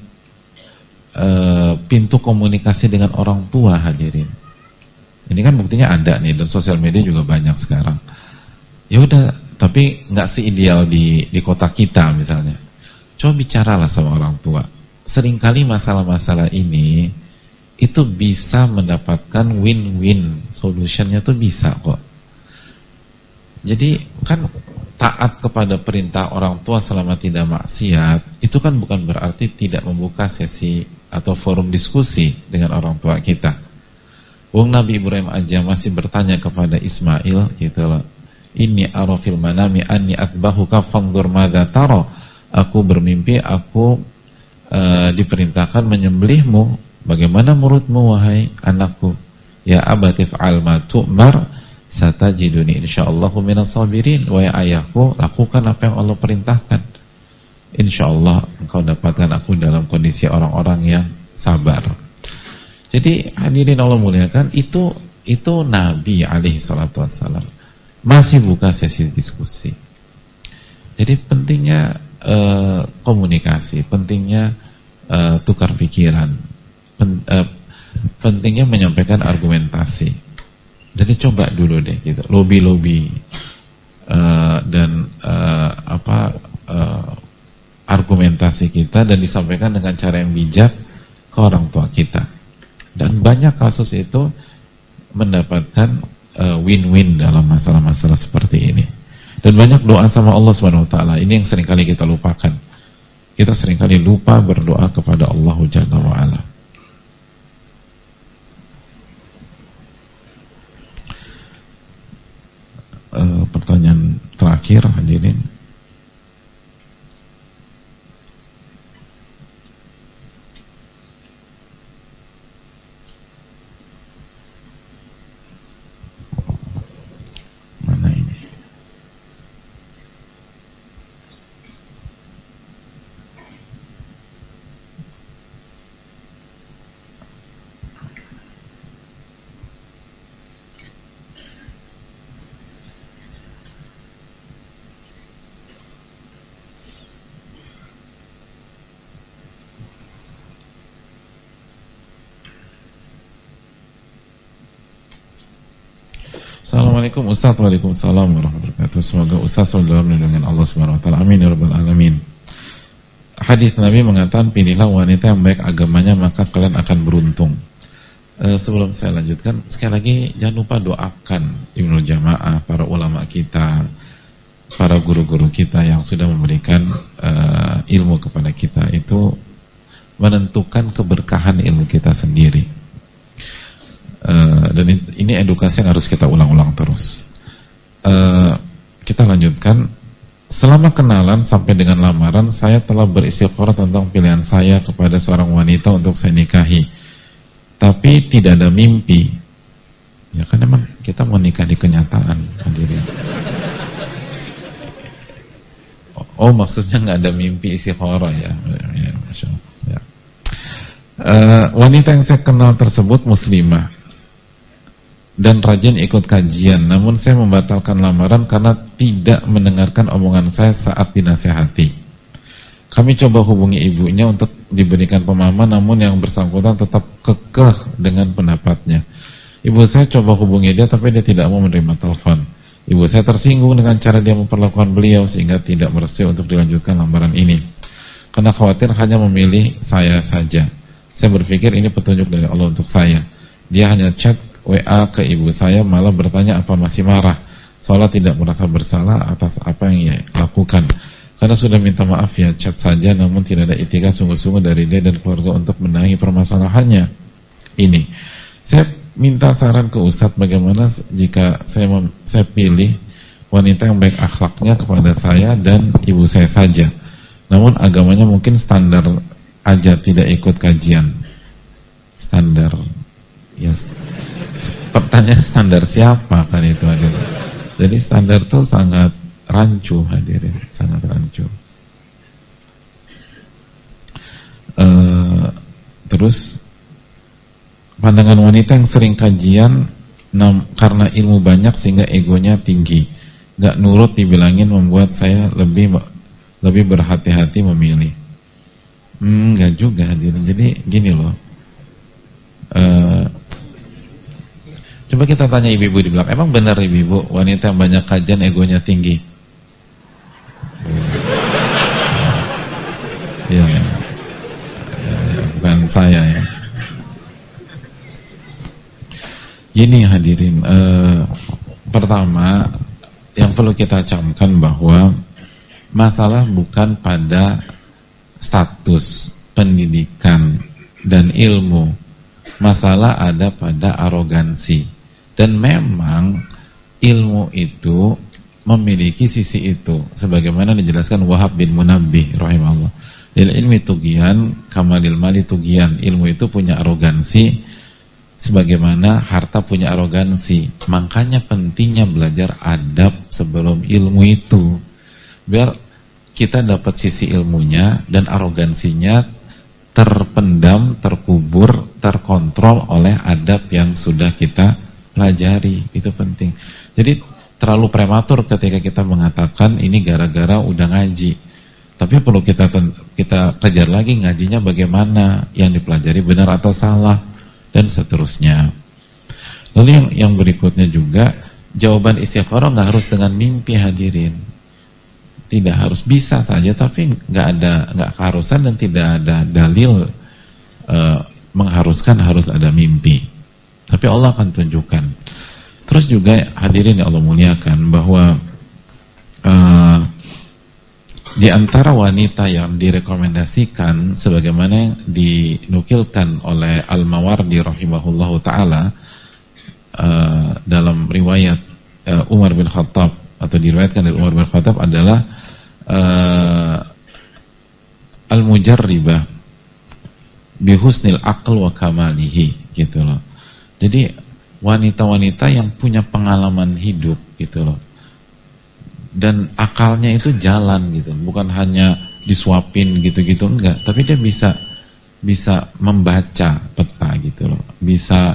pintu komunikasi dengan orang tua, hadirin. Ini kan buktinya ada nih, dan sosial media juga banyak sekarang. Ya udah, tapi nggak seideal di kota kita misalnya. Coba bicaralah sama orang tua. Seringkali masalah-masalah ini itu bisa mendapatkan win-win solutionnya, tuh bisa kok. Jadi kan taat kepada perintah orang tua selama tidak maksiat, itu kan bukan berarti tidak membuka sesi atau forum diskusi dengan orang tua kita. Wong Nabi Ibrahim aja masih bertanya kepada Ismail, gitu loh. Inni ara fil manami anni atbahuka fanzur madza tara. Aku bermimpi aku diperintahkan menyembelihmu. Bagaimana menurutmu wahai anakku? Ya abati fa'al ma tu'mar satajiduni insyaallahu minas sabirin. Wahai ayahku, lakukan apa yang Allah perintahkan. Insyaallah engkau dapatkan aku dalam kondisi orang-orang yang sabar. Jadi hadirin Allah muliakan, itu Nabi alaihi salatu wassalam masih buka sesi diskusi. Jadi pentingnya komunikasi, pentingnya tukar pikiran. Pentingnya menyampaikan argumentasi. Jadi coba dulu deh gitu, lobby dan argumentasi kita dan disampaikan dengan cara yang bijak ke orang tua kita. Dan banyak kasus itu mendapatkan win-win dalam masalah-masalah seperti ini. Dan banyak doa sama Allah Subhanahu wa taala. Ini yang seringkali kita lupakan. Kita seringkali lupa berdoa kepada Allah Jalla wa ala. Pertanyaan terakhir hadirin. Mana ini? Assalamualaikum Ustaz. Waalaikumsalam warahmatullahi wabarakatuh. Semoga Ustaz selalu dalam lindungan Allah Subhanahu wa taala. Amin ya rabbal alamin. Hadis Nabi mengatakan, pilihlah wanita yang baik agamanya maka kalian akan beruntung. Sebelum saya lanjutkan, sekali lagi jangan lupa doakan Ibnu Jamaah, para ulama kita, para guru-guru kita yang sudah memberikan ilmu kepada kita, itu menentukan keberkahan ilmu kita sendiri. Dan ini edukasi yang harus kita ulang-ulang terus. Kita lanjutkan. Selama kenalan sampai dengan lamaran, saya telah beristikharah tentang pilihan saya kepada seorang wanita untuk saya nikahi, tapi tidak ada mimpi. Ya kan emang kita mau nikah di kenyataan, hadirin. Oh maksudnya nggak ada mimpi istikharah ya, Masya Allah. Ya. Wanita yang saya kenal tersebut muslimah dan rajin ikut kajian, namun saya membatalkan lamaran karena tidak mendengarkan omongan saya saat dinasihati. Kami coba hubungi ibunya untuk diberikan pemahaman, namun yang bersangkutan tetap kekeh dengan pendapatnya. Ibu saya coba hubungi dia, tapi dia tidak mau menerima telepon. Ibu saya tersinggung dengan cara dia memperlakukan beliau, sehingga tidak merestui untuk dilanjutkan lamaran ini. Karena khawatir hanya memilih saya saja. Saya berpikir ini petunjuk dari Allah untuk saya. Dia hanya chat WA ke ibu saya, malah bertanya apa masih marah, seolah tidak merasa bersalah atas apa yang ia lakukan. Karena sudah minta maaf ya, chat saja, namun tidak ada itikad sungguh-sungguh dari dia dan keluarga untuk menahi permasalahannya ini. Saya minta saran ke Ustadz, bagaimana jika saya pilih wanita yang baik akhlaknya kepada saya dan ibu saya saja, namun agamanya mungkin standar aja, tidak ikut kajian. Standar ya, pertanyaan standar siapa kan itu hadirin. Jadi standar itu sangat rancu hadirin, sangat rancu. Terus pandangan wanita yang sering kajian karena ilmu banyak sehingga egonya tinggi, gak nurut dibilangin, membuat saya lebih berhati-hati memilih. Gak juga hadirin. Jadi gini loh, coba kita tanya ibu-ibu di belakang, emang benar ibu-ibu wanita yang banyak kajian egonya tinggi? Ya, bukan saya ya. Gini hadirin, pertama yang perlu kita camkan bahwa masalah bukan pada status, pendidikan, dan ilmu. Masalah ada pada arogansi. Dan memang ilmu itu memiliki sisi itu, sebagaimana dijelaskan Wahab bin Munabbih rahimahullah. Lil ilmi tugian kamalil mali tugian. Ilmu itu punya arogansi sebagaimana harta punya arogansi. Makanya pentingnya belajar adab sebelum ilmu itu, biar kita dapat sisi ilmunya dan arogansinya terpendam, terkubur, terkontrol oleh adab yang sudah kita pelajari. Itu penting. Jadi terlalu prematur ketika kita mengatakan ini gara-gara udah ngaji. Tapi perlu kita kejar lagi ngajinya bagaimana, yang dipelajari benar atau salah, dan seterusnya. Lalu yang berikutnya juga, jawaban istikharah nggak harus dengan mimpi hadirin. Tidak harus, bisa saja, tapi nggak keharusan dan tidak ada dalil mengharuskan harus ada mimpi. Tapi Allah akan tunjukkan. Terus juga hadirin yang Allah muliakan, bahwa di antara wanita yang direkomendasikan sebagaimana yang dinukilkan oleh Al-Mawardi rahimahullahu taala dalam riwayat Umar bin Khattab, atau diriwayatkan dari Umar bin Khattab, adalah al-mujarribah bi husnil aql wa kamalihi, gitu loh. Jadi wanita-wanita yang punya pengalaman hidup, gitu loh, dan akalnya itu jalan, gitu, bukan hanya disuapin gitu-gitu, enggak, tapi dia bisa membaca peta, gitu loh, bisa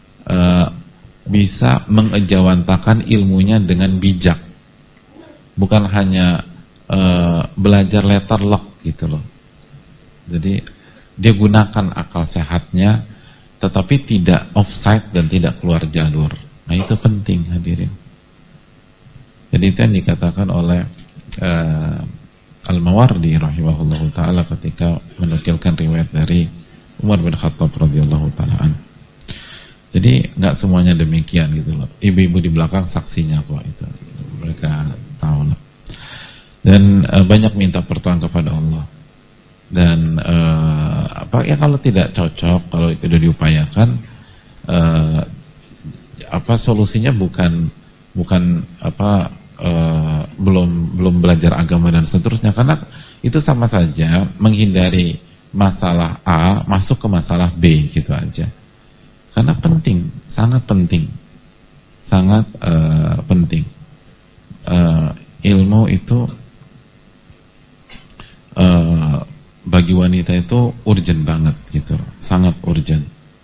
mengejawantakan ilmunya dengan bijak, bukan hanya belajar letter lock, gitu loh. Jadi dia gunakan akal sehatnya, tetapi tidak offside dan tidak keluar jalur. Nah, itu penting hadirin. Jadi itu yang dikatakan oleh Al-Mawardi rahimahullahu taala ketika menukilkan riwayat dari Umar bin Khattab radhiyallahu taala an. Jadi nggak semuanya demikian, gitu loh. Ibu-ibu di belakang saksinya kok, itu mereka tahu lah. Dan banyak minta pertolongan kepada Allah. Dan kalau tidak cocok, kalau sudah diupayakan, solusinya bukan belum belajar agama dan seterusnya, karena itu sama saja menghindari masalah A masuk ke masalah B, gitu aja. Karena penting, sangat penting, penting. Ilmu itu bagi wanita itu urgent banget, gitu, sangat urgent.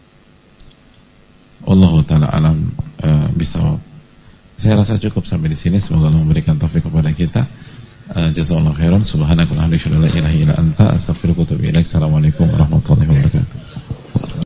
Allahu ta'ala alam bisawab. Saya rasa cukup sampai di sini. Semoga Allah memberikan taufik kepada kita. Jazakallahu khairan. Subhanakallahumma wa bihamdika, la ilaha illa anta, astaghfiruka wa atubu ilaik. Assalamualaikum warahmatullahi wabarakatuh.